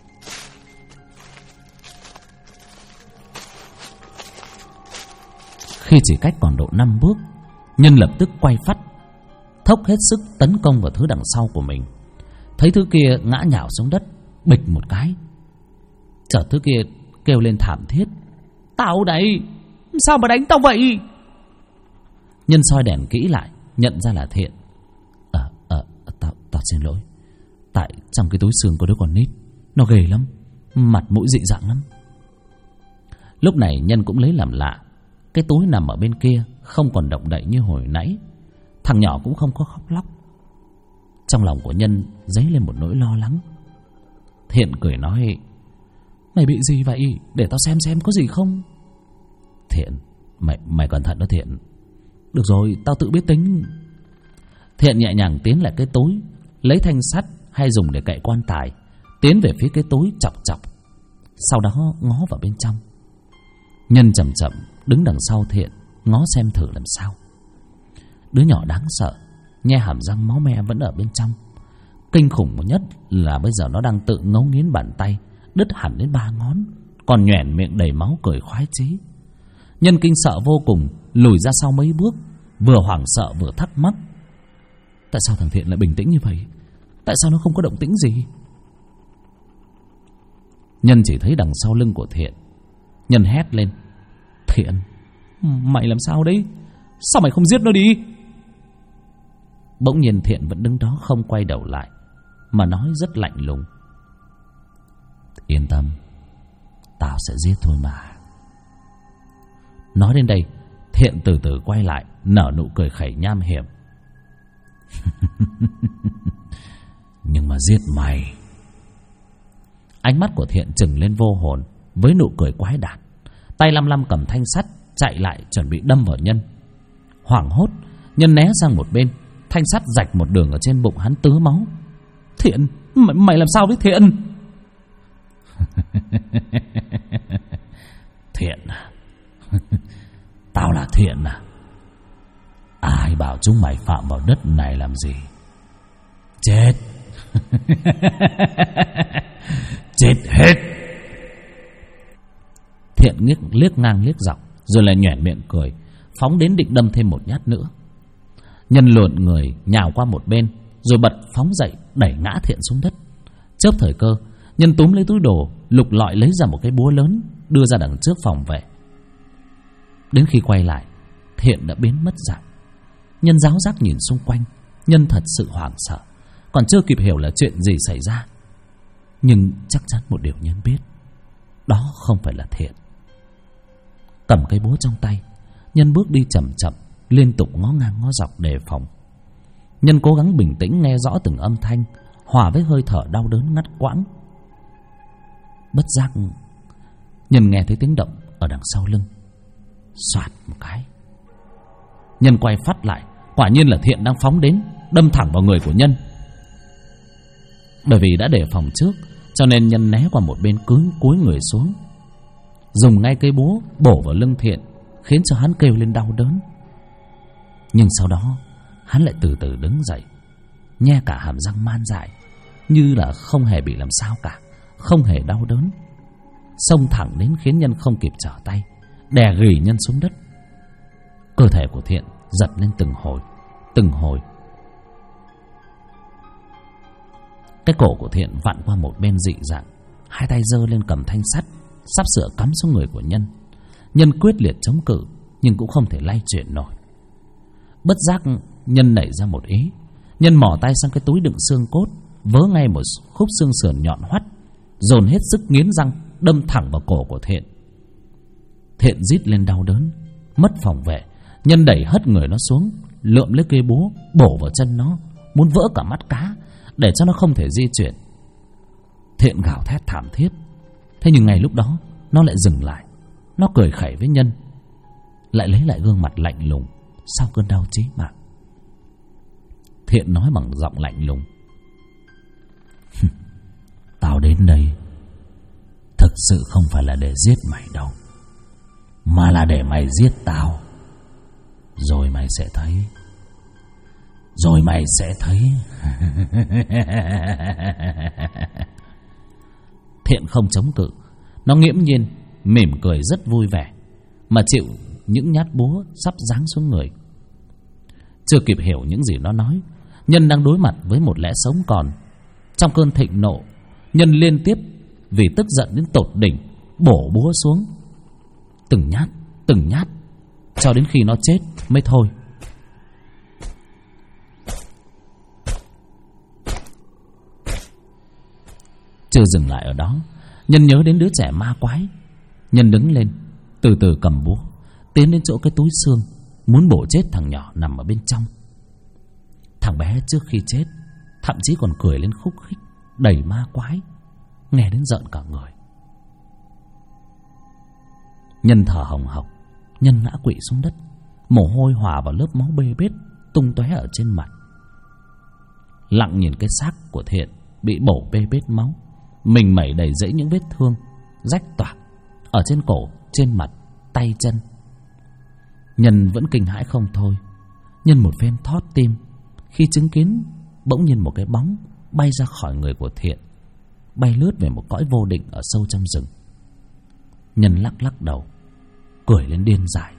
Speaker 1: Khi chỉ cách còn độ 5 bước, Nhân lập tức quay phắt, thốc hết sức tấn công vào thứ đằng sau của mình. Thấy thứ kia ngã nhào xuống đất, bịch một cái. Chợt thứ kia kêu lên thảm thiết: "Tao đây, sao mà đánh tao vậy?" Nhân soi đèn kỹ lại, nhận ra là Thiện. Tao xin lỗi. Tại trong cái túi xương có đứa con nít, nó ghê lắm, mặt mũi dị dạng lắm. Lúc này Nhân cũng lấy làm lạ, cái túi nằm ở bên kia không còn động đậy như hồi nãy. Thằng nhỏ cũng không có khóc lóc. Trong lòng của Nhân dấy lên một nỗi lo lắng. Thiện cười nói: "Mày bị gì vậy? Để tao xem có gì không." "Thiện, mày cẩn thận đó Thiện." "Được rồi, tao tự biết tính." Thiện nhẹ nhàng tiến lại cái túi, lấy thanh sắt hay dùng để cậy quan tài, tiến về phía cái túi chọc chọc, sau đó ngó vào bên trong. Nhân chậm chậm đứng đằng sau Thiện, ngó xem thử làm sao. Đứa nhỏ đáng sợ, nhe hàm răng máu me vẫn ở bên trong. Kinh khủng nhất là bây giờ nó đang tự ngấu nghiến bàn tay, đứt hẳn đến 3 ngón, còn nhoẻn miệng đầy máu cười khoái chí. Nhân kinh sợ vô cùng, lùi ra sau mấy bước, vừa hoảng sợ vừa thắc mắc: tại sao thằng Thiện lại bình tĩnh như vậy? Tại sao nó không có động tĩnh gì? Nhân chỉ thấy đằng sau lưng của Thiện. Nhân hét lên: "Thiện, mày làm sao đấy? Sao mày không giết nó đi?" Bỗng nhiên Thiện vẫn đứng đó không quay đầu lại, mà nói rất lạnh lùng: "Yên tâm, tao sẽ giết thôi mà." Nói đến đây, Thiện từ từ quay lại, nở nụ cười khẩy nham hiểm: "Nhưng mà giết mày." Ánh mắt của Thiện trừng lên vô hồn với nụ cười quái đản, tay lăm lăm cầm thanh sắt chạy lại chuẩn bị đâm vào Nhân. Hoảng hốt, Nhân né sang một bên, thanh sắt rạch một đường ở trên bụng hắn tứ máu. "Thiện, mày làm sao đấy Thiện?" "Thiện à? Tao là Thiện à? Ai bảo chúng mày phạm vào đất này làm gì? Chết!" "Chết hết!" Thiện liếc ngang liếc dọc, rồi lại nhoẻn miệng cười, phóng đến định đâm thêm một nhát nữa. Nhân luồn người nhào qua một bên, rồi bật phóng dậy đẩy ngã Thiện xuống đất. Chớp thời cơ, Nhân túm lấy túi đồ, lục lọi lấy ra một cái búa lớn, đưa ra đằng trước phòng vệ. Đến khi quay lại, Thiện đã biến mất dạng. Nhân ráo rác nhìn xung quanh. Nhân thật sự hoảng sợ, còn chưa kịp hiểu là chuyện gì xảy ra. Nhưng chắc chắn một điều Nhân biết, đó không phải là Thiện. Cầm cây búa trong tay, Nhân bước đi chậm chậm, liên tục ngó ngang ngó dọc đề phòng. Nhân cố gắng bình tĩnh nghe rõ từng âm thanh, hòa với hơi thở đau đớn ngắt quãng. Bất giác Nhân nghe thấy tiếng động ở đằng sau lưng. Soạt một cái, Nhân quay phát lại, quả nhiên là Thiện đang phóng đến, đâm thẳng vào người của Nhân. Bởi vì đã đề phòng trước, cho nên Nhân né qua một bên, cúi người xuống, dùng ngay cây búa bổ vào lưng Thiện, khiến cho hắn kêu lên đau đớn. Nhưng sau đó hắn lại từ từ đứng dậy, nhe cả hàm răng man dại, như là không hề bị làm sao cả, không hề đau đớn, xông thẳng đến khiến Nhân không kịp trở tay, đè ghì Nhân xuống đất. Cơ thể của Thiện giật lên từng hồi. Cái cổ của Thiện vặn qua một bên dị dạng, hai tay giơ lên cầm thanh sắt, sắp sửa cắm xuống người của Nhân. Nhân quyết liệt chống cự, nhưng cũng không thể lay chuyển nổi. Bất giác Nhân nảy ra một ý. Nhân mò tay sang cái túi đựng xương cốt, vớ ngay một khúc xương sườn nhọn hoắt, dồn hết sức nghiến răng đâm thẳng vào cổ của Thiện. Thiện rít lên đau đớn, mất phòng vệ. Nhân đẩy hất người nó xuống, lượm lấy cây búa bổ vào chân nó, muốn vỡ cả mắt cá để cho nó không thể di chuyển. Thiện gào thét thảm thiết. Thế nhưng ngay lúc đó nó lại dừng lại. Nó cười khẩy với Nhân, lại lấy lại gương mặt lạnh lùng sau cơn đau chí mạng. Thiện nói bằng giọng lạnh lùng: Tao đến đây thực sự không phải là để giết mày đâu, mà là để mày giết tao. Rồi mày sẽ thấy. Thiện không chống cự, nó nghiễm nhiên mỉm cười rất vui vẻ, mà chịu những nhát búa sắp giáng xuống người. Chưa kịp hiểu những gì nó nói, Nhân đang đối mặt với một lẽ sống còn. Trong cơn thịnh nộ, Nhân liên tiếp vì tức giận đến tột đỉnh bổ búa xuống, từng nhát, cho đến khi nó chết mới thôi. Chưa dừng lại ở đó, Nhân nhớ đến đứa trẻ ma quái. Nhân đứng lên, từ từ cầm búa tiến đến chỗ cái túi xương, muốn bổ chết thằng nhỏ nằm ở bên trong. Thằng bé trước khi chết thậm chí còn cười lên khúc khích, đầy ma quái, nghe đến rợn cả người. Nhân thở hồng hộc. Nhân ngã quỵ xuống đất, mồ hôi hòa vào lớp máu bê bết tung tóe ở trên mặt. Lặng nhìn cái xác của Thiện bị bổ bê bết máu, mình mẩy đầy rẫy những vết thương rách toạc ở trên cổ, trên mặt, tay chân. Nhân vẫn kinh hãi không thôi. Nhân một phen thót tim khi chứng kiến bỗng nhiên một cái bóng bay ra khỏi người của Thiện, bay lướt về một cõi vô định ở sâu trong rừng. Nhân lắc lắc đầu, cười lên điên dại.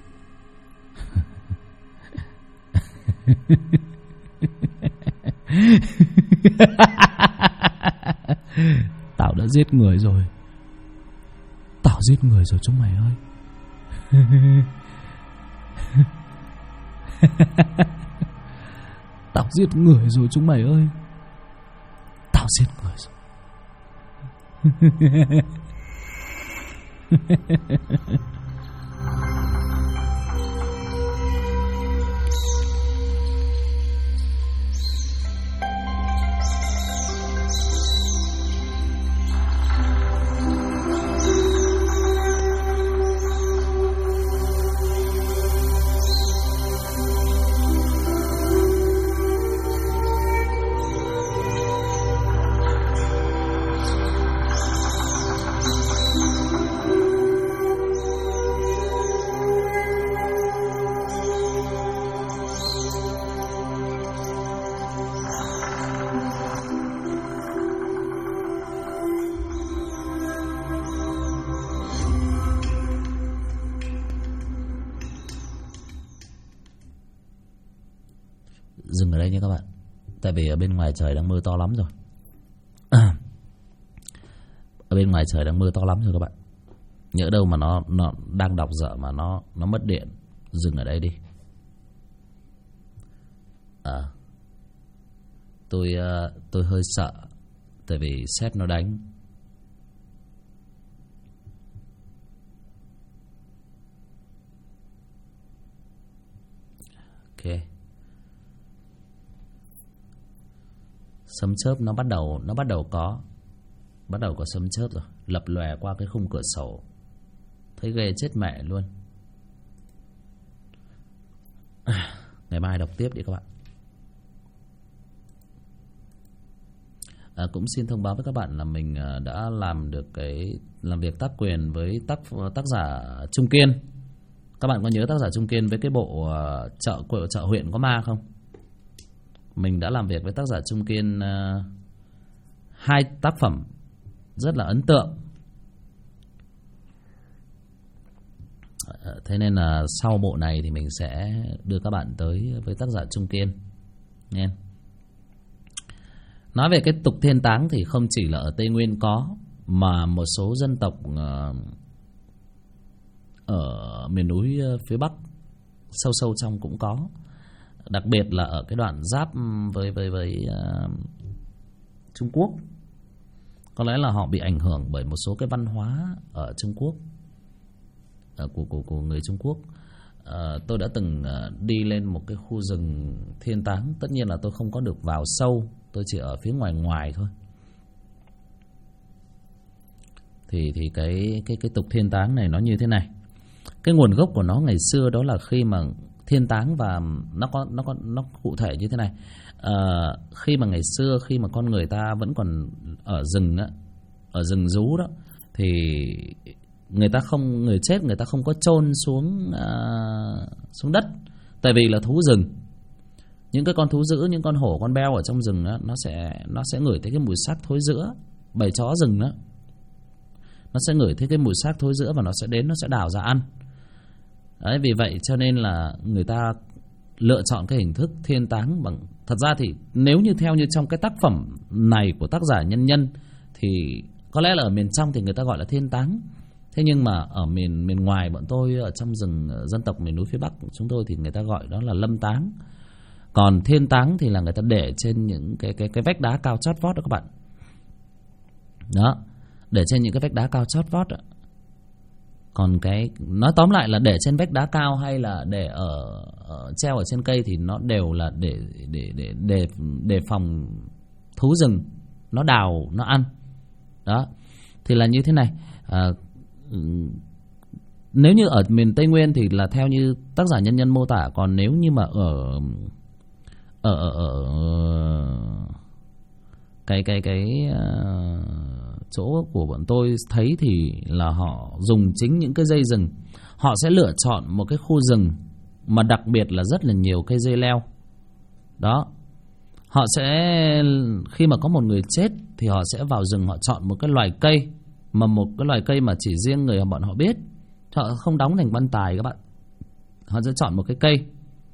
Speaker 1: Tao đã giết người rồi. Tao giết người rồi chúng mày ơi. Tao giết người rồi chúng mày ơi. Tao giết người rồi. Dừng ở đây nha các bạn, tại vì ở bên ngoài trời đang mưa to lắm rồi. Ở bên ngoài trời đang mưa to lắm rồi các bạn. Nhỡ đâu mà nó đang đọc dở mà nó mất điện, dừng ở đây đi. Tôi hơi sợ, tại vì sét nó đánh. Ok. Sấm chớp nó bắt đầu có sấm chớp rồi, lập lòe qua cái khung cửa sổ. Thấy ghê chết mẹ luôn. Ngày mai đọc tiếp đi các bạn. Cũng xin thông báo với các bạn là mình đã làm việc tác quyền với tác giả Trung Kiên. Các bạn có nhớ tác giả Trung Kiên với cái bộ chợ huyện có ma không? Mình đã làm việc với tác giả Trung Kiên 2 tác phẩm rất là ấn tượng. Thế nên là sau bộ này thì mình sẽ đưa các bạn tới với tác giả Trung Kiên nha. Nói về cái tục thiên táng thì không chỉ là ở Tây Nguyên có, mà một số dân tộc ở miền núi phía Bắc sâu trong cũng có. Đặc biệt là ở cái đoạn giáp với Trung Quốc. Có lẽ là họ bị ảnh hưởng bởi một số cái văn hóa ở Trung Quốc, của người Trung Quốc. Tôi đã từng đi lên một cái khu rừng thiên táng. Tất nhiên là tôi không có được vào sâu, tôi chỉ ở phía ngoài thôi. Thì cái tục thiên táng này nó như thế này. Cái nguồn gốc của nó ngày xưa đó là khi mà thiên táng, và nó cụ thể như thế này. Khi mà ngày xưa, khi mà con người ta vẫn còn ở rừng á, ở rừng rú đó, thì người chết người ta không có chôn xuống đất, tại vì là thú rừng. Những cái con thú dữ, những con hổ, con beo ở trong rừng đó, nó sẽ ngửi thấy cái mùi xác thối rữa. Bầy chó rừng đó, nó sẽ ngửi thấy cái mùi xác thối rữa và nó sẽ đến, nó sẽ đào ra ăn. Đấy, vì vậy cho nên là người ta lựa chọn cái hình thức thiên táng bằng. Thật ra thì nếu như theo như trong cái tác phẩm này của tác giả Nhân thì có lẽ là ở miền trong thì người ta gọi là thiên táng. Thế nhưng mà ở miền ngoài bọn tôi, ở trong rừng dân tộc miền núi phía Bắc của chúng tôi thì người ta gọi đó là lâm táng. Còn thiên táng thì là người ta để trên những cái vách đá cao chót vót đó các bạn. Đó, để trên những cái vách đá cao chót vót đó. Còn nói tóm lại là để trên vách đá cao hay là để treo ở trên cây thì nó đều là để phòng thú rừng nó đào nó ăn. Đó, thì là như thế này. Nếu như ở miền Tây Nguyên thì là theo như tác giả Nhân mô tả. Còn nếu như mà ở chỗ của bọn tôi thấy thì là họ dùng chính những cái dây rừng. Họ sẽ lựa chọn một cái khu rừng mà đặc biệt là rất là nhiều cây dây leo. Đó, họ sẽ, khi mà có một người chết thì họ sẽ vào rừng, họ chọn một cái loài cây, mà một cái loài cây mà chỉ riêng người bọn họ biết. Họ không đóng thành quan tài các bạn. Họ sẽ chọn một cái cây,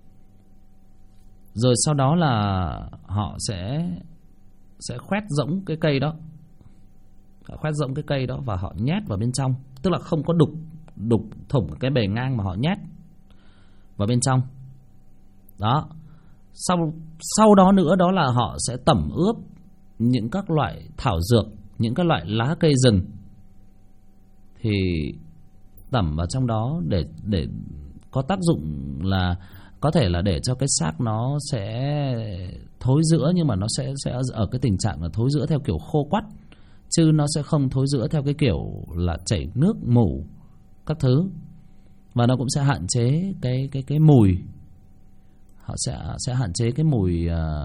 Speaker 1: rồi sau đó là họ sẽ khoét rỗng cái cây đó. Họ khoét rỗng cái cây đó và họ nhét vào bên trong. Tức là không có đục thủng cái bề ngang, mà họ nhét vào bên trong. Đó. Sau đó nữa đó là họ sẽ tẩm ướp những các loại thảo dược, những các loại lá cây rừng, thì tẩm vào trong đó để có tác dụng là có thể là để cho cái xác nó sẽ thối rữa, nhưng mà nó sẽ ở cái tình trạng là thối rữa theo kiểu khô quắt, chứ nó sẽ không thối rữa theo cái kiểu là chảy nước mủ các thứ. Và nó cũng sẽ hạn chế cái mùi. Họ sẽ hạn chế cái mùi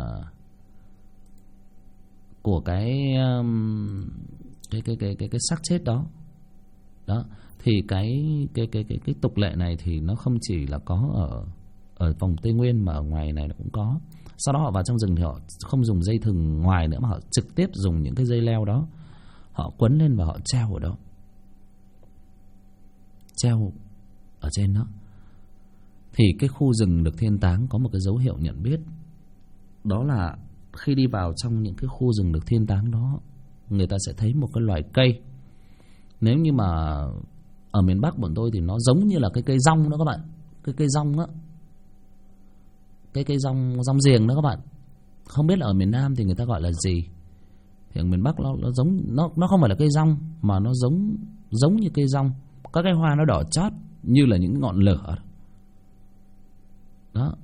Speaker 1: của cái xác chết đó. Đó, thì cái tục lệ này thì nó không chỉ là có ở vùng Tây Nguyên mà ở ngoài này nó cũng có. Sau đó họ vào trong rừng thì họ không dùng dây thừng ngoài nữa, mà họ trực tiếp dùng những cái dây leo đó, họ quấn lên và họ treo ở đó, treo ở trên đó. Thì cái khu rừng được thiên táng có một cái dấu hiệu nhận biết, đó là khi đi vào trong những cái khu rừng được thiên táng đó, người ta sẽ thấy một cái loài cây. Nếu như mà ở miền Bắc bọn tôi thì nó giống như là cái cây rong đó các bạn. Cái cây rong á, cái cây rong giềng đó các bạn. Không biết là ở miền Nam thì người ta gọi là gì. Thì ở miền Bắc nó giống, nó không phải là cây rong mà nó giống như cây rong. Các cái hoa nó đỏ chót như là những ngọn lửa đó.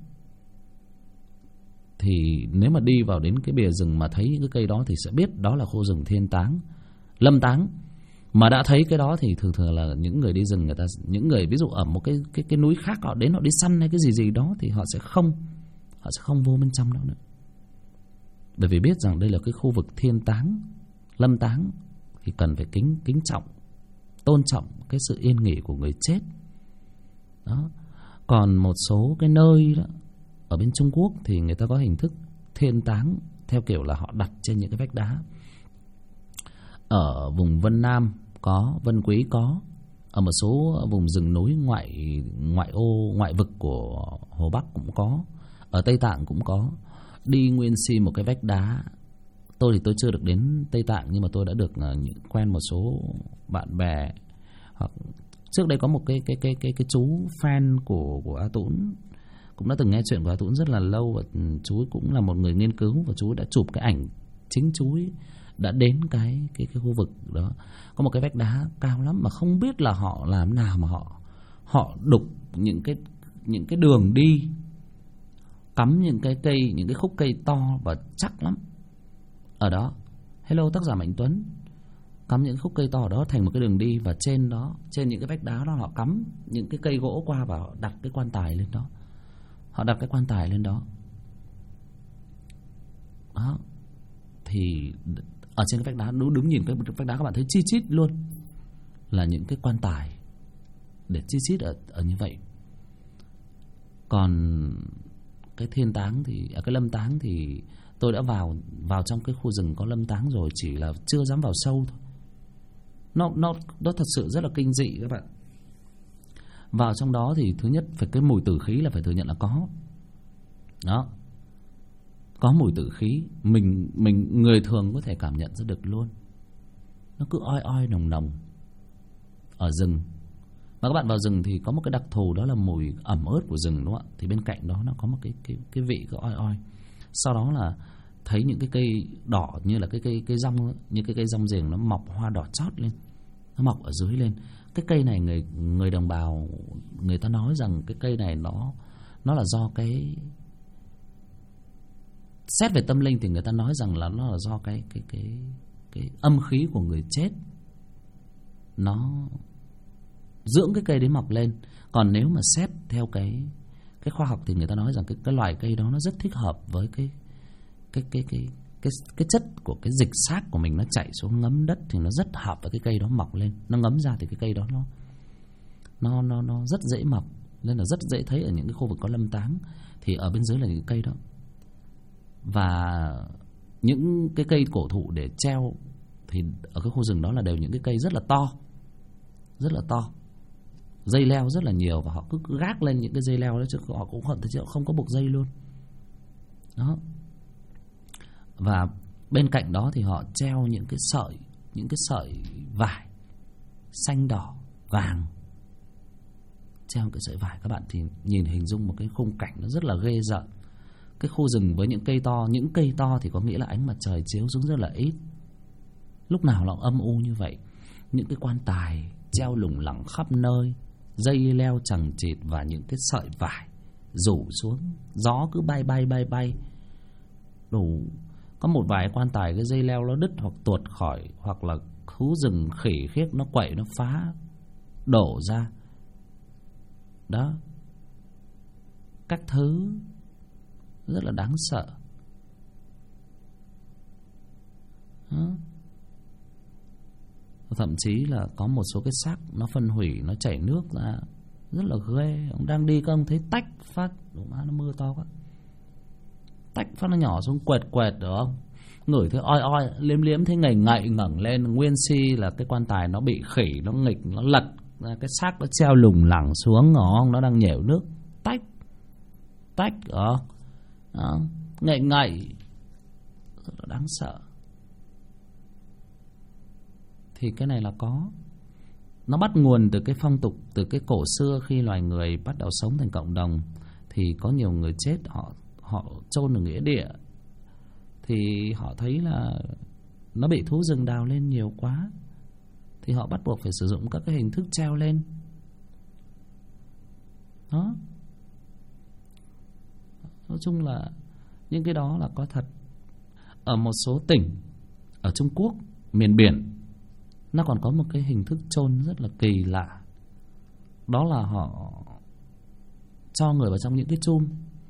Speaker 1: Thì nếu mà đi vào đến cái bìa rừng mà thấy cái cây đó thì sẽ biết đó là khu rừng thiên táng, lâm táng. Mà đã thấy cái đó thì thường thường là những người đi rừng, người ta, những người ví dụ ở một cái núi khác họ đến họ đi săn hay cái gì đó thì họ sẽ không vô bên trong đó nữa. Bởi vì biết rằng đây là cái khu vực thiên táng, lâm táng thì cần phải kính trọng, tôn trọng cái sự yên nghỉ của người chết. Đó. Còn một số cái nơi đó, ở bên Trung Quốc thì người ta có hình thức thiên táng theo kiểu là họ đặt trên những cái vách đá. Ở vùng Vân Nam có, Vân Quý có, ở một số vùng rừng núi ngoại vực của Hồ Bắc cũng có, ở Tây Tạng cũng có. Đi nguyên si một cái vách đá. Tôi thì tôi chưa được đến Tây Tạng, nhưng mà tôi đã được quen một số bạn bè. Hoặc trước đây có một cái chú fan của A Tũng, cũng đã từng nghe chuyện của A Tũng rất là lâu, và chú ấy cũng là một người nghiên cứu, và chú ấy đã chụp cái ảnh chính chú ấy đã đến cái khu vực đó. Có một cái vách đá cao lắm mà không biết là họ làm nào mà họ đục những cái đường đi, cắm những cái cây, những cái khúc cây to và chắc lắm ở đó. Hello tác giả Mạnh Tuấn. Cắm những khúc cây to ở đó thành một cái đường đi, và trên đó, trên những cái vách đá đó họ cắm những cái cây gỗ qua và họ đặt cái quan tài lên đó. Họ đặt cái quan tài lên đó. Đó. Thì ở trên cái vách đá, đứng nhìn cái vách đá các bạn thấy chi chít luôn là những cái quan tài để chi chít ở như vậy. Còn cái thiên táng thì cái lâm táng thì tôi đã vào trong cái khu rừng có lâm táng rồi, chỉ là chưa dám vào sâu thôi. Nó thật sự rất là kinh dị các bạn. Vào trong đó thì thứ nhất phải cái mùi tử khí là phải thừa nhận là có. Đó. Có mùi tử khí, mình người thường có thể cảm nhận ra được luôn. Nó cứ oi nồng nồng ở rừng. Mà các bạn vào rừng thì có một cái đặc thù, đó là mùi ẩm ướt của rừng, đúng không ạ? Thì bên cạnh đó nó có một cái vị cứ oi. Sau đó là thấy những cái cây đỏ như là cái rong, như cái cây rong giềng nó mọc hoa đỏ chót lên, nó mọc ở dưới lên. Cái cây này người đồng bào người ta nói rằng cái cây này nó là do cái, xét về tâm linh thì người ta nói rằng là nó là do cái âm khí của người chết nó dưỡng cái cây đấy mọc lên. Còn nếu mà xét theo cái khoa học thì người ta nói rằng cái loài cây đó nó rất thích hợp với cái chất của cái dịch xác của mình, nó chảy xuống ngấm đất thì nó rất hợp với cái cây đó mọc lên. Nó ngấm ra thì cái cây đó nó rất dễ mọc, nên là rất dễ thấy ở những cái khu vực có lâm táng. Thì ở bên dưới là những cây đó. Và những cái cây cổ thụ để treo thì ở cái khu rừng đó là đều những cái cây rất là to, dây leo rất là nhiều, và họ cứ gác lên những cái dây leo đó, chứ họ cũng không có buộc dây luôn đó. Và bên cạnh đó thì họ treo những cái sợi vải xanh, đỏ, vàng, treo cái sợi vải. Các bạn thì nhìn hình dung một cái khung cảnh nó rất là ghê rợn. Cái khu rừng với những cây to thì có nghĩa là ánh mặt trời chiếu xuống rất là ít, lúc nào nó âm u như vậy. Những cái quan tài treo lủng lẳng khắp nơi, dây leo chằng chịt và những cái sợi vải rủ xuống, gió cứ bay. Đủ có một vài quan tài cái dây leo nó đứt hoặc tuột khỏi, hoặc là thú rừng khỉ khiếc nó quậy nó phá đổ ra đó, các thứ rất là đáng sợ đó. Thậm chí là có một số cái xác nó phân hủy, nó chảy nước ra, rất là ghê. Ông đang đi các ông thấy tách phát, đúng má nó mưa to quá, tách phát nó nhỏ xuống quẹt được không? Ngửi thấy oi liếm thấy ngậy ngẩng lên, nguyên si là cái quan tài nó bị khỉ nó nghịch, nó lật ra, cái xác nó treo lủng lẳng xuống, nó đang nhểu nước, tách đó, ngậy rất là đáng sợ. Thì cái này là có. nó bắt nguồn từ cái phong tục, từ cái cổ xưa khi loài người bắt đầu sống thành cộng đồng thì có nhiều người chết họ chôn ở nghĩa địa, thì họ thấy là nó bị thú rừng đào lên nhiều quá, thì họ bắt buộc phải sử dụng các cái hình thức treo lên. Đó. Nói chung là những cái đó là có thật. Ở một số tỉnh ở Trung Quốc, miền biển, nó còn có một cái hình thức chôn rất là kỳ lạ. Đó là họ cho người vào trong những cái chum.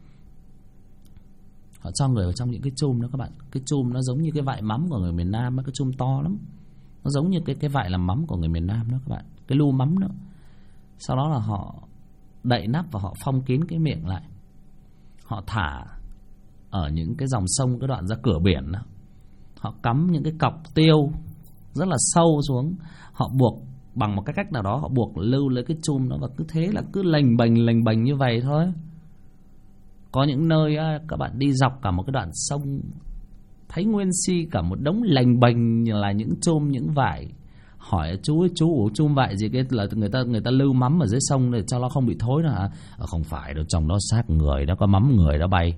Speaker 1: Họ cho người vào trong những cái chum đó các bạn. Cái chum nó giống như cái vại mắm của người miền Nam, cái chum to lắm. Nó giống như cái vại làm mắm của người miền Nam đó các bạn, cái lu mắm đó. Sau đó là họ đậy nắp và họ phong kín cái miệng lại. Họ thả ở những cái dòng sông, cái đoạn ra cửa biển đó. Họ cắm những cái cọc tiêu rất là sâu xuống. Họ buộc bằng một cái cách nào đó, họ buộc lưu lấy cái chum đó, và cứ thế là cứ lềnh bềnh như vậy thôi. Có những nơi các bạn đi dọc cả một cái đoạn sông, thấy nguyên si cả một đống lềnh bềnh là những chum, những vải. Hỏi chú ơi, chú ủ chum vải gì, cái là người ta lưu mắm ở dưới sông để cho nó không bị thối nữa hả? Không phải đâu, trong đó xác người đó, có mắm người đó bay.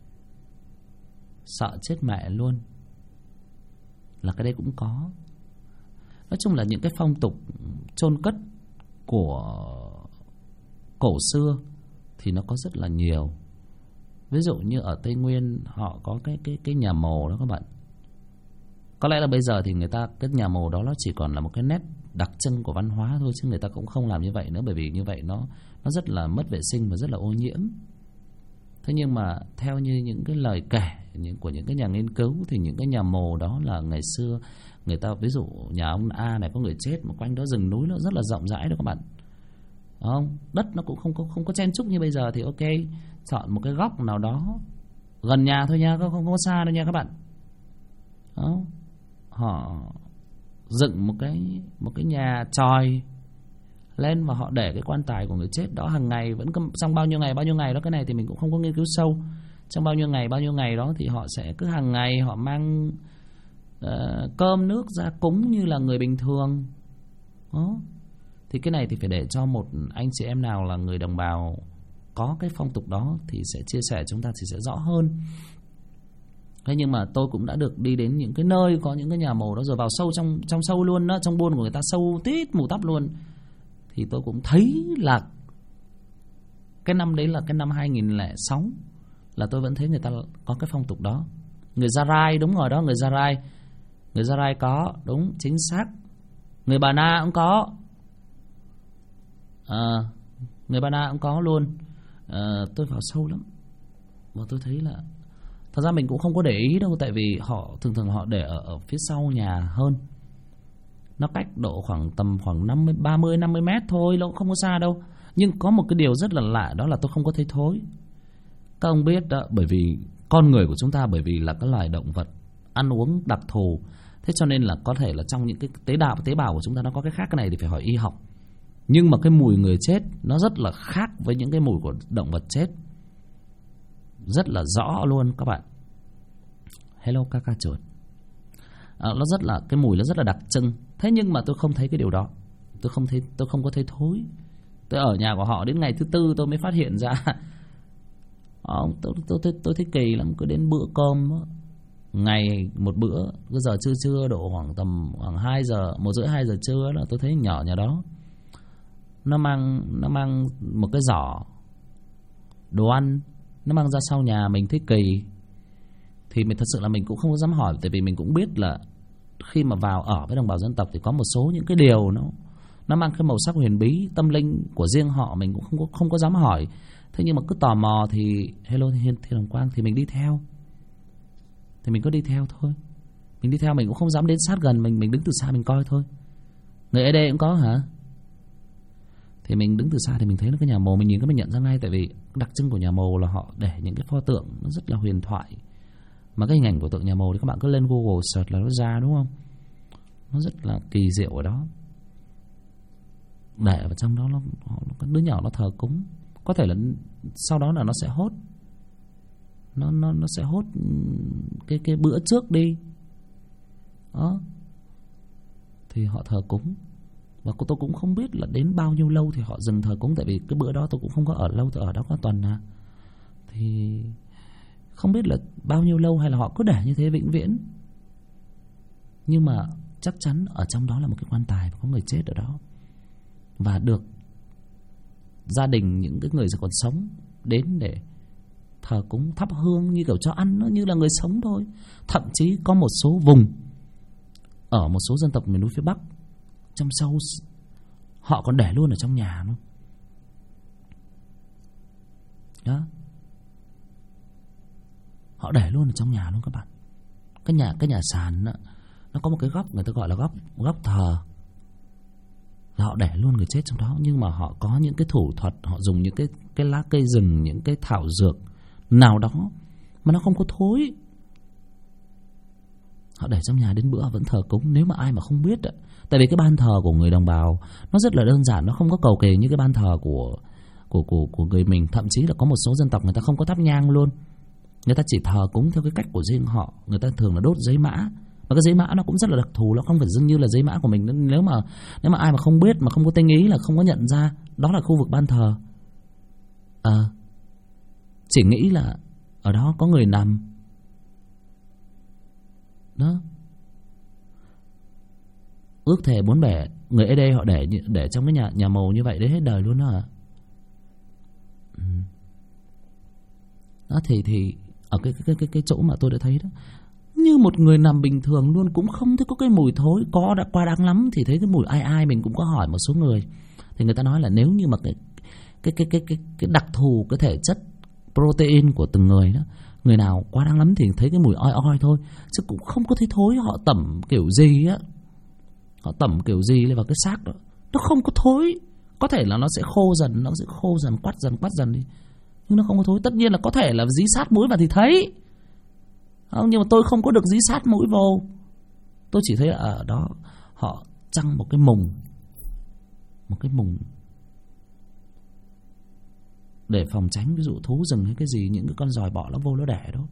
Speaker 1: Sợ chết mẹ luôn. Là cái đấy cũng có. Nói chung là những cái phong tục chôn cất của cổ xưa thì nó có rất là nhiều. Ví dụ như ở Tây Nguyên họ có cái nhà mồ đó các bạn. Có lẽ là bây giờ thì người ta, cái nhà mồ đó nó chỉ còn là một cái nét đặc trưng của văn hóa thôi, chứ người ta cũng không làm như vậy nữa, bởi vì như vậy nó rất là mất vệ sinh và rất là ô nhiễm. Thế nhưng mà theo như những cái lời kể của những cái nhà nghiên cứu thì những cái nhà mồ đó là ngày xưa người ta, ví dụ nhà ông A này có người chết mà quanh đó rừng núi nó rất là rộng rãi đó các bạn. Không? Đất nó cũng không có chen chúc như bây giờ, thì ok, chọn một cái góc nào đó gần nhà thôi nha, không có xa đâu nha các bạn. Đó. Họ dựng một cái nhà chòi lên và họ để cái quan tài của người chết đó hàng ngày, vẫn trong bao nhiêu ngày đó. Cái này thì mình cũng không có nghiên cứu sâu. Trong bao nhiêu ngày đó thì họ sẽ cứ hàng ngày họ mang cơm nước ra cúng như là người bình thường. Đó. Thì cái này thì phải để cho một anh chị em nào là người đồng bào có cái phong tục đó thì sẽ chia sẻ, chúng ta thì sẽ rõ hơn. Thế nhưng mà tôi cũng đã được đi đến những cái nơi có những cái nhà mồ đó, rồi vào sâu trong sâu luôn đó, trong buôn của người ta sâu tít mù tắp luôn. Thì tôi cũng thấy là cái năm đấy là cái năm 2006 là tôi vẫn thấy người ta có cái phong tục đó. Người Gia Rai, đúng rồi đó, người Gia Rai có, đúng, chính xác. Người Bà Na cũng có. Người Bà Na cũng có luôn. Tôi vào sâu lắm và tôi thấy là thật ra mình cũng không có để ý đâu, tại vì họ thường họ để ở phía sau nhà hơn. Nó cách độ khoảng 30-50 mét thôi, nó cũng không có xa đâu. Nhưng có một cái điều rất là lạ, đó là tôi không có thấy thối. Các ông biết đó, bởi vì con người của chúng ta, bởi vì là cái loài động vật ăn uống đặc thù, thế cho nên là có thể là trong những cái tế bào của chúng ta nó có cái khác. Cái này thì phải hỏi y học. Nhưng mà cái mùi người chết nó rất là khác với những cái mùi của động vật chết, rất là rõ luôn các bạn. Hello Kaka chuột. Nó rất là, cái mùi nó rất là đặc trưng. Thế nhưng mà tôi không thấy cái điều đó. Tôi không có thấy thối. Tôi ở nhà của họ đến ngày thứ 4 tôi mới phát hiện ra. Tôi thấy kỳ lắm. Cứ đến bữa cơm ngày một bữa, cái giờ trưa độ khoảng tầm 2 giờ, 1:30-2 giờ trưa là tôi thấy nhỏ nhà đó nó mang một cái giỏ đồ ăn, nó mang ra sau nhà. Mình thấy kỳ thì mình thật sự là mình cũng không có dám hỏi, tại vì mình cũng biết là khi mà vào ở với đồng bào dân tộc thì có một số những cái điều nó mang cái màu sắc huyền bí tâm linh của riêng họ, mình cũng không có dám hỏi. Thế nhưng mà cứ tò mò thì hello Thiên Hồng Quang thì mình đi theo. Thì mình cứ đi theo thôi. Mình đi theo, mình cũng không dám đến sát gần, mình đứng từ xa mình coi thôi. Người ED cũng có hả? Thì mình đứng từ xa thì mình thấy nó cái nhà mồ, mình nhìn cái mình nhận ra ngay, tại vì đặc trưng của nhà mồ là họ để những cái pho tượng nó rất là huyền thoại. Mà cái hình ảnh của tượng nhà mồ thì các bạn cứ lên Google search là nó ra, đúng không? Nó rất là kỳ diệu ở đó. Để vào trong đó nó đứa nhỏ nó thờ cúng. Có thể là sau đó là nó sẽ hốt. Nó sẽ hốt cái bữa trước đi. Đó. Thì họ thờ cúng. Và tôi cũng không biết là đến bao nhiêu lâu thì họ dừng thờ cúng. Tại vì cái bữa đó tôi cũng không có ở lâu, tôi ở đó có tuần à. Thì không biết là bao nhiêu lâu hay là họ cứ để như thế vĩnh viễn. Nhưng mà chắc chắn ở trong đó là một cái quan tài và có người chết ở đó. Và được gia đình những cái người còn sống đến để thờ cúng thắp hương như kiểu cho ăn, nó như là người sống thôi. Thậm chí có một số vùng ở một số dân tộc miền núi phía Bắc trong sâu, họ còn để luôn ở trong nhà luôn. Đó, họ để luôn ở trong nhà luôn các bạn. Cái nhà sàn đó, nó có một cái góc người ta gọi là góc thờ. Và họ để luôn người chết trong đó. Nhưng mà họ có những cái thủ thuật, họ dùng những cái lá cây rừng, những cái thảo dược nào đó mà nó không có thối. Họ để trong nhà đến bữa vẫn thờ cúng. Nếu mà ai mà không biết. Tại vì cái ban thờ của người đồng bào nó rất là đơn giản, nó không có cầu kỳ như cái ban thờ của người mình. Thậm chí là có một số dân tộc người ta không có thắp nhang luôn. Người ta chỉ thờ cúng theo cái cách của riêng họ. Người ta thường là đốt giấy mã. Và cái giấy mã nó cũng rất là đặc thù, nó không phải dưng như là giấy mã của mình. Nếu mà ai mà không biết, mà không có tinh ý là không có nhận ra đó là khu vực ban thờ. Chỉ nghĩ là ở đó có người nằm. Đó. Ước thề bốn bể, người ở đây họ để trong cái nhà mồ như vậy đến hết đời luôn đó hả? Đó thì ở cái chỗ mà tôi đã thấy đó, như một người nằm bình thường luôn, cũng không thấy có cái mùi thối. Có đã qua đáng lắm thì thấy cái mùi ai mình cũng có hỏi một số người, thì người ta nói là nếu như mà cái đặc thù cái thể chất protein của từng người đó, người nào quá đáng lắm thì thấy cái mùi oi thôi, chứ cũng không có thấy thối. Họ tẩm kiểu gì á, họ tẩm kiểu gì lên vào cái xác đó, nó không có thối. Có thể là nó sẽ khô dần, quắt dần đi, nhưng nó không có thối. Tất nhiên là có thể là dí sát mũi vào thì thấy không, nhưng mà tôi không có được dí sát mũi vô. Tôi chỉ thấy ở đó họ trăng một cái mùng để phòng tránh ví dụ thú rừng hay cái gì, những cái con giòi bọ nó vô nó đẻ đó.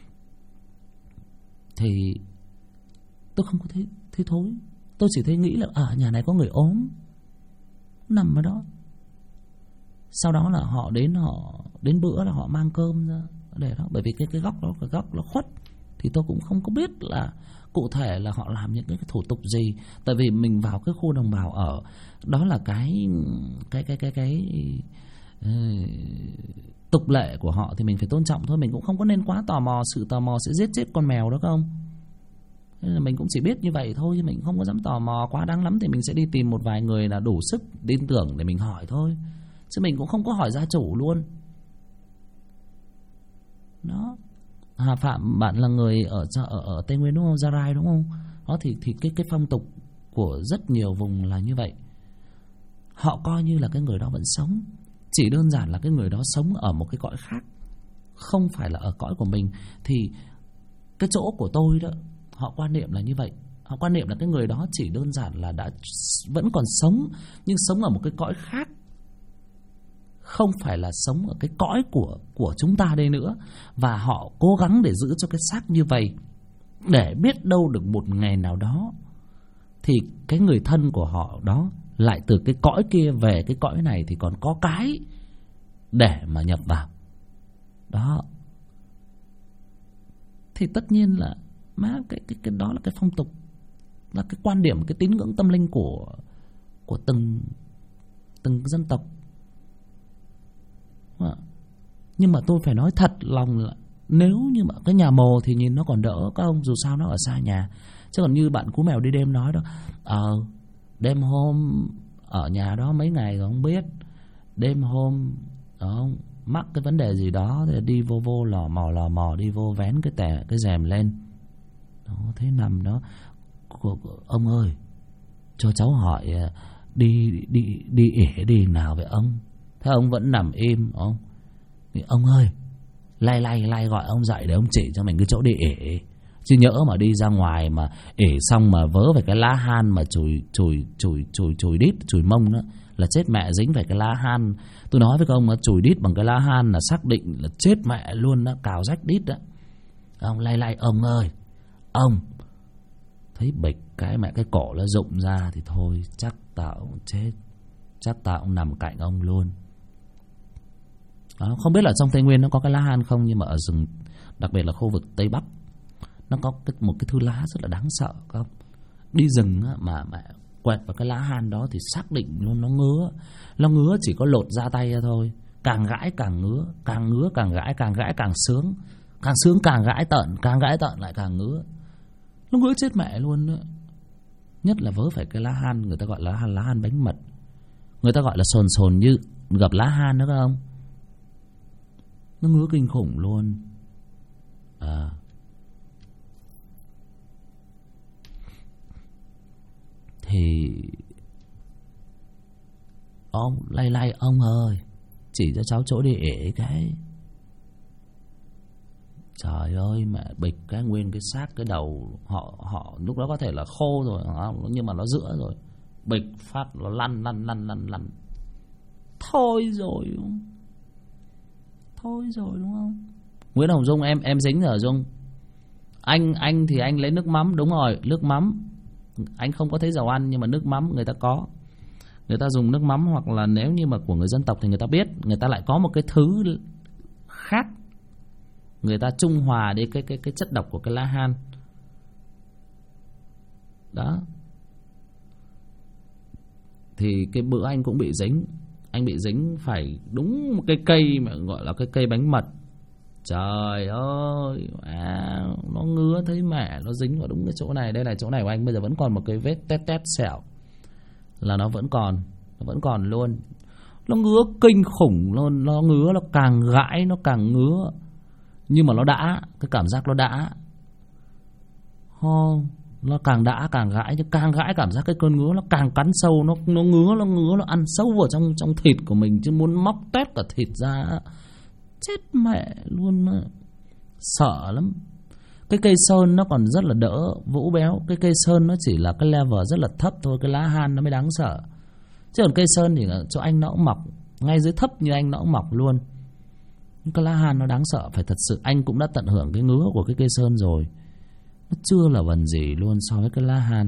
Speaker 1: Thì tôi không có thấy thối. Tôi chỉ thấy nghĩ là ở nhà này có người ốm nằm ở đó. Sau đó là họ đến bữa là họ mang cơm ra để đó. Bởi vì cái góc đó, cái góc nó khuất, thì tôi cũng không có biết là cụ thể là họ làm những cái thủ tục gì. Tại vì mình vào cái khu đồng bào ở đó là cái tục lệ của họ thì mình phải tôn trọng thôi. Mình cũng không có nên quá tò mò. Sự tò mò sẽ giết chết con mèo đó không. Nên là mình cũng chỉ biết như vậy thôi, chứ mình không có dám tò mò quá đáng lắm thì mình sẽ đi tìm một vài người là đủ sức tin tưởng để mình hỏi thôi, chứ mình cũng không có hỏi gia chủ luôn. Đó. Hà Phạm, bạn là người ở Tây Nguyên đúng không? Gia Rai đúng không? Đó thì cái phong tục của rất nhiều vùng là như vậy. Họ coi như là cái người đó vẫn sống, chỉ đơn giản là cái người đó sống ở một cái cõi khác, không phải là ở cõi của mình. Thì cái chỗ của tôi đó, họ quan niệm là như vậy. Họ quan niệm là cái người đó chỉ đơn giản là vẫn còn sống, nhưng sống ở một cái cõi khác, không phải là sống ở cái cõi của chúng ta đây nữa. Và họ cố gắng để giữ cho cái xác như vậy, để biết đâu được một ngày nào đó thì cái người thân của họ đó lại từ cái cõi kia về cái cõi này thì còn có cái để mà nhập vào. Đó. Thì tất nhiên là cái đó là cái phong tục, là cái quan điểm, cái tín ngưỡng tâm linh của từng dân tộc. Nhưng mà tôi phải nói thật lòng là nếu như mà cái nhà mồ thì nhìn nó còn đỡ các ông, dù sao nó ở xa nhà. Chứ còn như bạn Cú Mèo đi đêm nói đó, đêm hôm ở nhà đó mấy ngày rồi không biết, đêm hôm đó, mắc cái vấn đề gì đó thì đi vô lò mò đi vô vén cái rèm lên đó, thế nằm đó. Ông ơi, cho cháu hỏi đi ỉa đi nào vậy ông? Thế ông vẫn nằm im ông. Ông ơi, lay gọi ông dậy để ông chỉ cho mình cái chỗ đi ỉa. Chứ nhỡ mà đi ra ngoài mà ỉa xong mà vớ về cái lá han mà chùi đít, chùi mông đó là chết mẹ, dính về cái lá han. Tôi nói với các ông, chùi đít bằng cái lá han là xác định là chết mẹ luôn đó, cào rách đít đó. Ông lay ông ơi, ông thấy bịch cái mẹ cái cổ nó rụng ra thì thôi chắc tao cũng chết, chắc tao cũng nằm cạnh ông luôn. Đó, không biết là trong Tây Nguyên nó có cái lá han không, nhưng mà ở rừng, đặc biệt là khu vực Tây Bắc, nó có một cái thứ lá rất là đáng sợ không? Đi rừng mà quẹt vào cái lá han đó thì xác định luôn nó ngứa chỉ có lột da tay ra thôi. Càng gãi càng ngứa, càng ngứa càng gãi, càng gãi càng sướng, càng sướng càng gãi tợn, càng gãi tợn lại càng ngứa. Nó ngứa chết mẹ luôn đó. Nhất là vớ phải cái lá han, người ta gọi là lá han bánh mật, người ta gọi là sồn sồn như gặp lá han đó không? Nó ngứa kinh khủng luôn. Thì ông lay ông ơi, chỉ cho cháu chỗ đi ể cái. Trời ơi mẹ, bịch cái nguyên cái xác, cái đầu họ lúc đó có thể là khô rồi nhưng mà nó rữa rồi, bịch phát nó lăn. Thôi rồi đúng không? Nguyễn Hồng Dung, em dính rồi Dung. Anh thì anh lấy nước mắm, đúng rồi, nước mắm. Anh không có thấy dầu ăn nhưng mà nước mắm người ta có. Người ta dùng nước mắm, hoặc là nếu như mà của người dân tộc thì người ta biết, người ta lại có một cái thứ khác, người ta trung hòa đi cái chất độc của cái lá han. Đó. Thì cái bữa anh cũng bị dính. Anh bị dính phải đúng một cái cây mà gọi là cái cây bánh mật. Trời ơi, nó ngứa thấy mẹ, nó dính vào đúng cái chỗ này. Đây là chỗ này của anh bây giờ vẫn còn một cái vết tét sẹo, là nó vẫn còn luôn. Nó ngứa kinh khủng luôn, nó ngứa, nó càng gãi nó càng ngứa. Nhưng mà nó đã, cái cảm giác nó đã. Nó càng đã càng gãi, nhưng càng gãi cảm giác cái cơn ngứa nó càng cắn sâu, nó ngứa, nó ăn sâu vào trong thịt của mình, chứ muốn móc tét cả thịt ra. Chết mẹ luôn, sợ lắm. Cái cây sơn nó còn rất là đỡ vũ béo. Cái cây sơn nó chỉ là cái level rất là thấp thôi, cái lá han nó mới đáng sợ. Chứ còn cây sơn thì chỗ anh nó cũng mọc, ngay dưới thấp như anh nó cũng mọc luôn. Cái lá han nó đáng sợ, phải thật sự anh cũng đã tận hưởng cái ngứa của cái cây sơn rồi. Nó chưa là vần gì luôn so với cái lá han.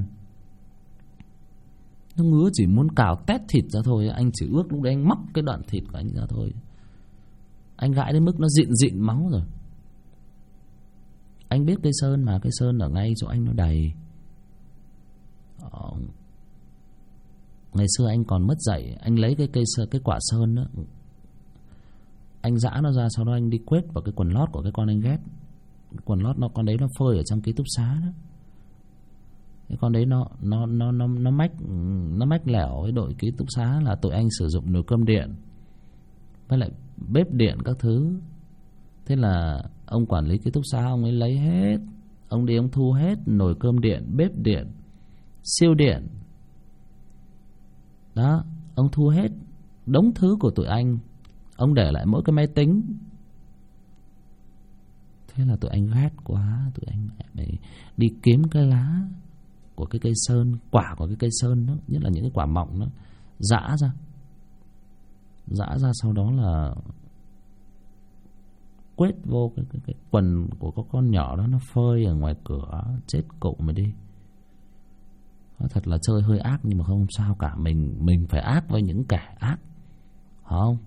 Speaker 1: Nó ngứa chỉ muốn cào tét thịt ra thôi. Anh chỉ ước lúc đấy anh móc cái đoạn thịt của anh ra thôi. Anh gãi đến mức nó dịn máu rồi. Anh biết cây sơn mà, cây sơn ở ngay chỗ anh nó đầy. Ngày xưa anh còn mất dạy, anh lấy cái quả sơn đó, anh giã nó ra, sau đó anh đi quết vào cái quần lót của cái con anh ghét. Cái quần lót con đấy nó phơi ở trong ký túc xá đó. Cái con đấy nó mách lẻo với đội ký túc xá là tụi anh sử dụng nồi cơm điện với lại bếp điện các thứ. Thế là ông quản lý ký túc xá ông ấy lấy hết, ông đi ông thu hết nồi cơm điện, bếp điện, siêu điện. Đó, ông thu hết đống thứ của tụi anh, ông để lại mỗi cái máy tính. Thế là tụi anh ghét quá, tụi anh phải đi kiếm cái lá của cái cây sơn, quả của cái cây sơn đó, nhất là những cái quả mọng đó, giã ra sau đó là quết vô cái quần của con nhỏ đó, nó phơi ở ngoài cửa. Chết cụ mày đi. Nó thật là chơi hơi ác, nhưng mà không sao cả, mình phải ác với những kẻ ác, không?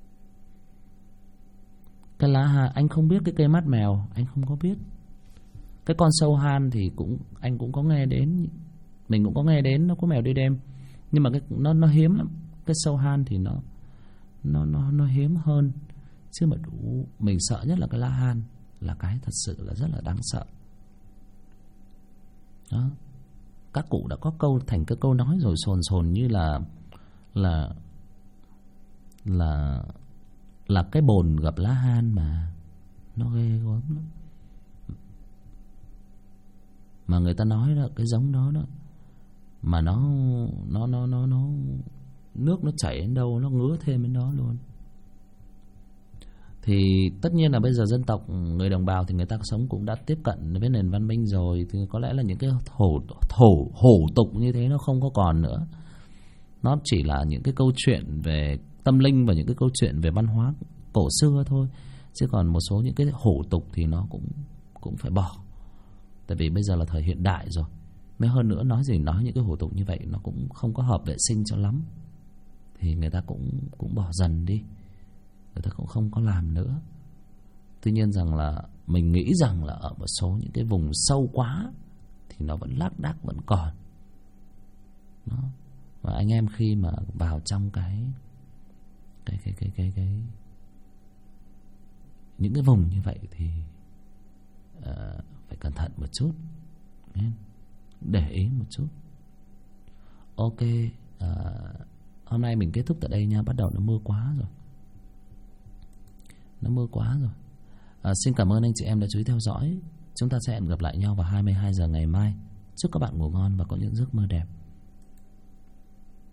Speaker 1: Cái lá han, anh không biết cái cây mát mèo, anh không có biết. Cái con sâu han thì anh cũng có nghe đến, mình cũng có nghe đến, nó có mèo đi đêm, nhưng mà nó hiếm lắm. Cái sâu han thì nó hiếm hơn, chứ mà mình sợ nhất là cái lá han, là cái thật sự là rất là đáng sợ. Đó, các cụ đã có câu thành cái câu nói rồi, sồn như là cái bồn gặp lá han mà nó ghê gớm lắm. Mà người ta nói đó, cái giống đó mà nó nước nó chảy đến đâu nó ngứa thêm đến đó luôn. Thì tất nhiên là bây giờ dân tộc người đồng bào thì người ta sống cũng đã tiếp cận với nền văn minh rồi, thì có lẽ là những cái hổ tục như thế nó không có còn nữa. Nó chỉ là những cái câu chuyện về tâm linh và những cái câu chuyện về văn hóa cổ xưa thôi, chứ còn một số những cái hổ tục thì nó cũng phải bỏ. Tại vì bây giờ là thời hiện đại rồi, Mới hơn nữa nói những cái hủ tục như vậy nó cũng không có hợp vệ sinh cho lắm, thì người ta cũng bỏ dần đi, người ta cũng không có làm nữa. Tuy nhiên rằng là mình nghĩ rằng là ở một số những cái vùng sâu quá thì nó vẫn lác đác vẫn còn đó. Và anh em khi mà vào trong cái những cái vùng như vậy thì phải cẩn thận một chút, để ý một chút. Ok, hôm nay mình kết thúc tại đây nha. Bắt đầu nó mưa quá rồi. Xin cảm ơn anh chị em đã chú ý theo dõi. Chúng ta sẽ hẹn gặp lại nhau vào 22 giờ ngày mai. Chúc các bạn ngủ ngon và có những giấc mơ đẹp.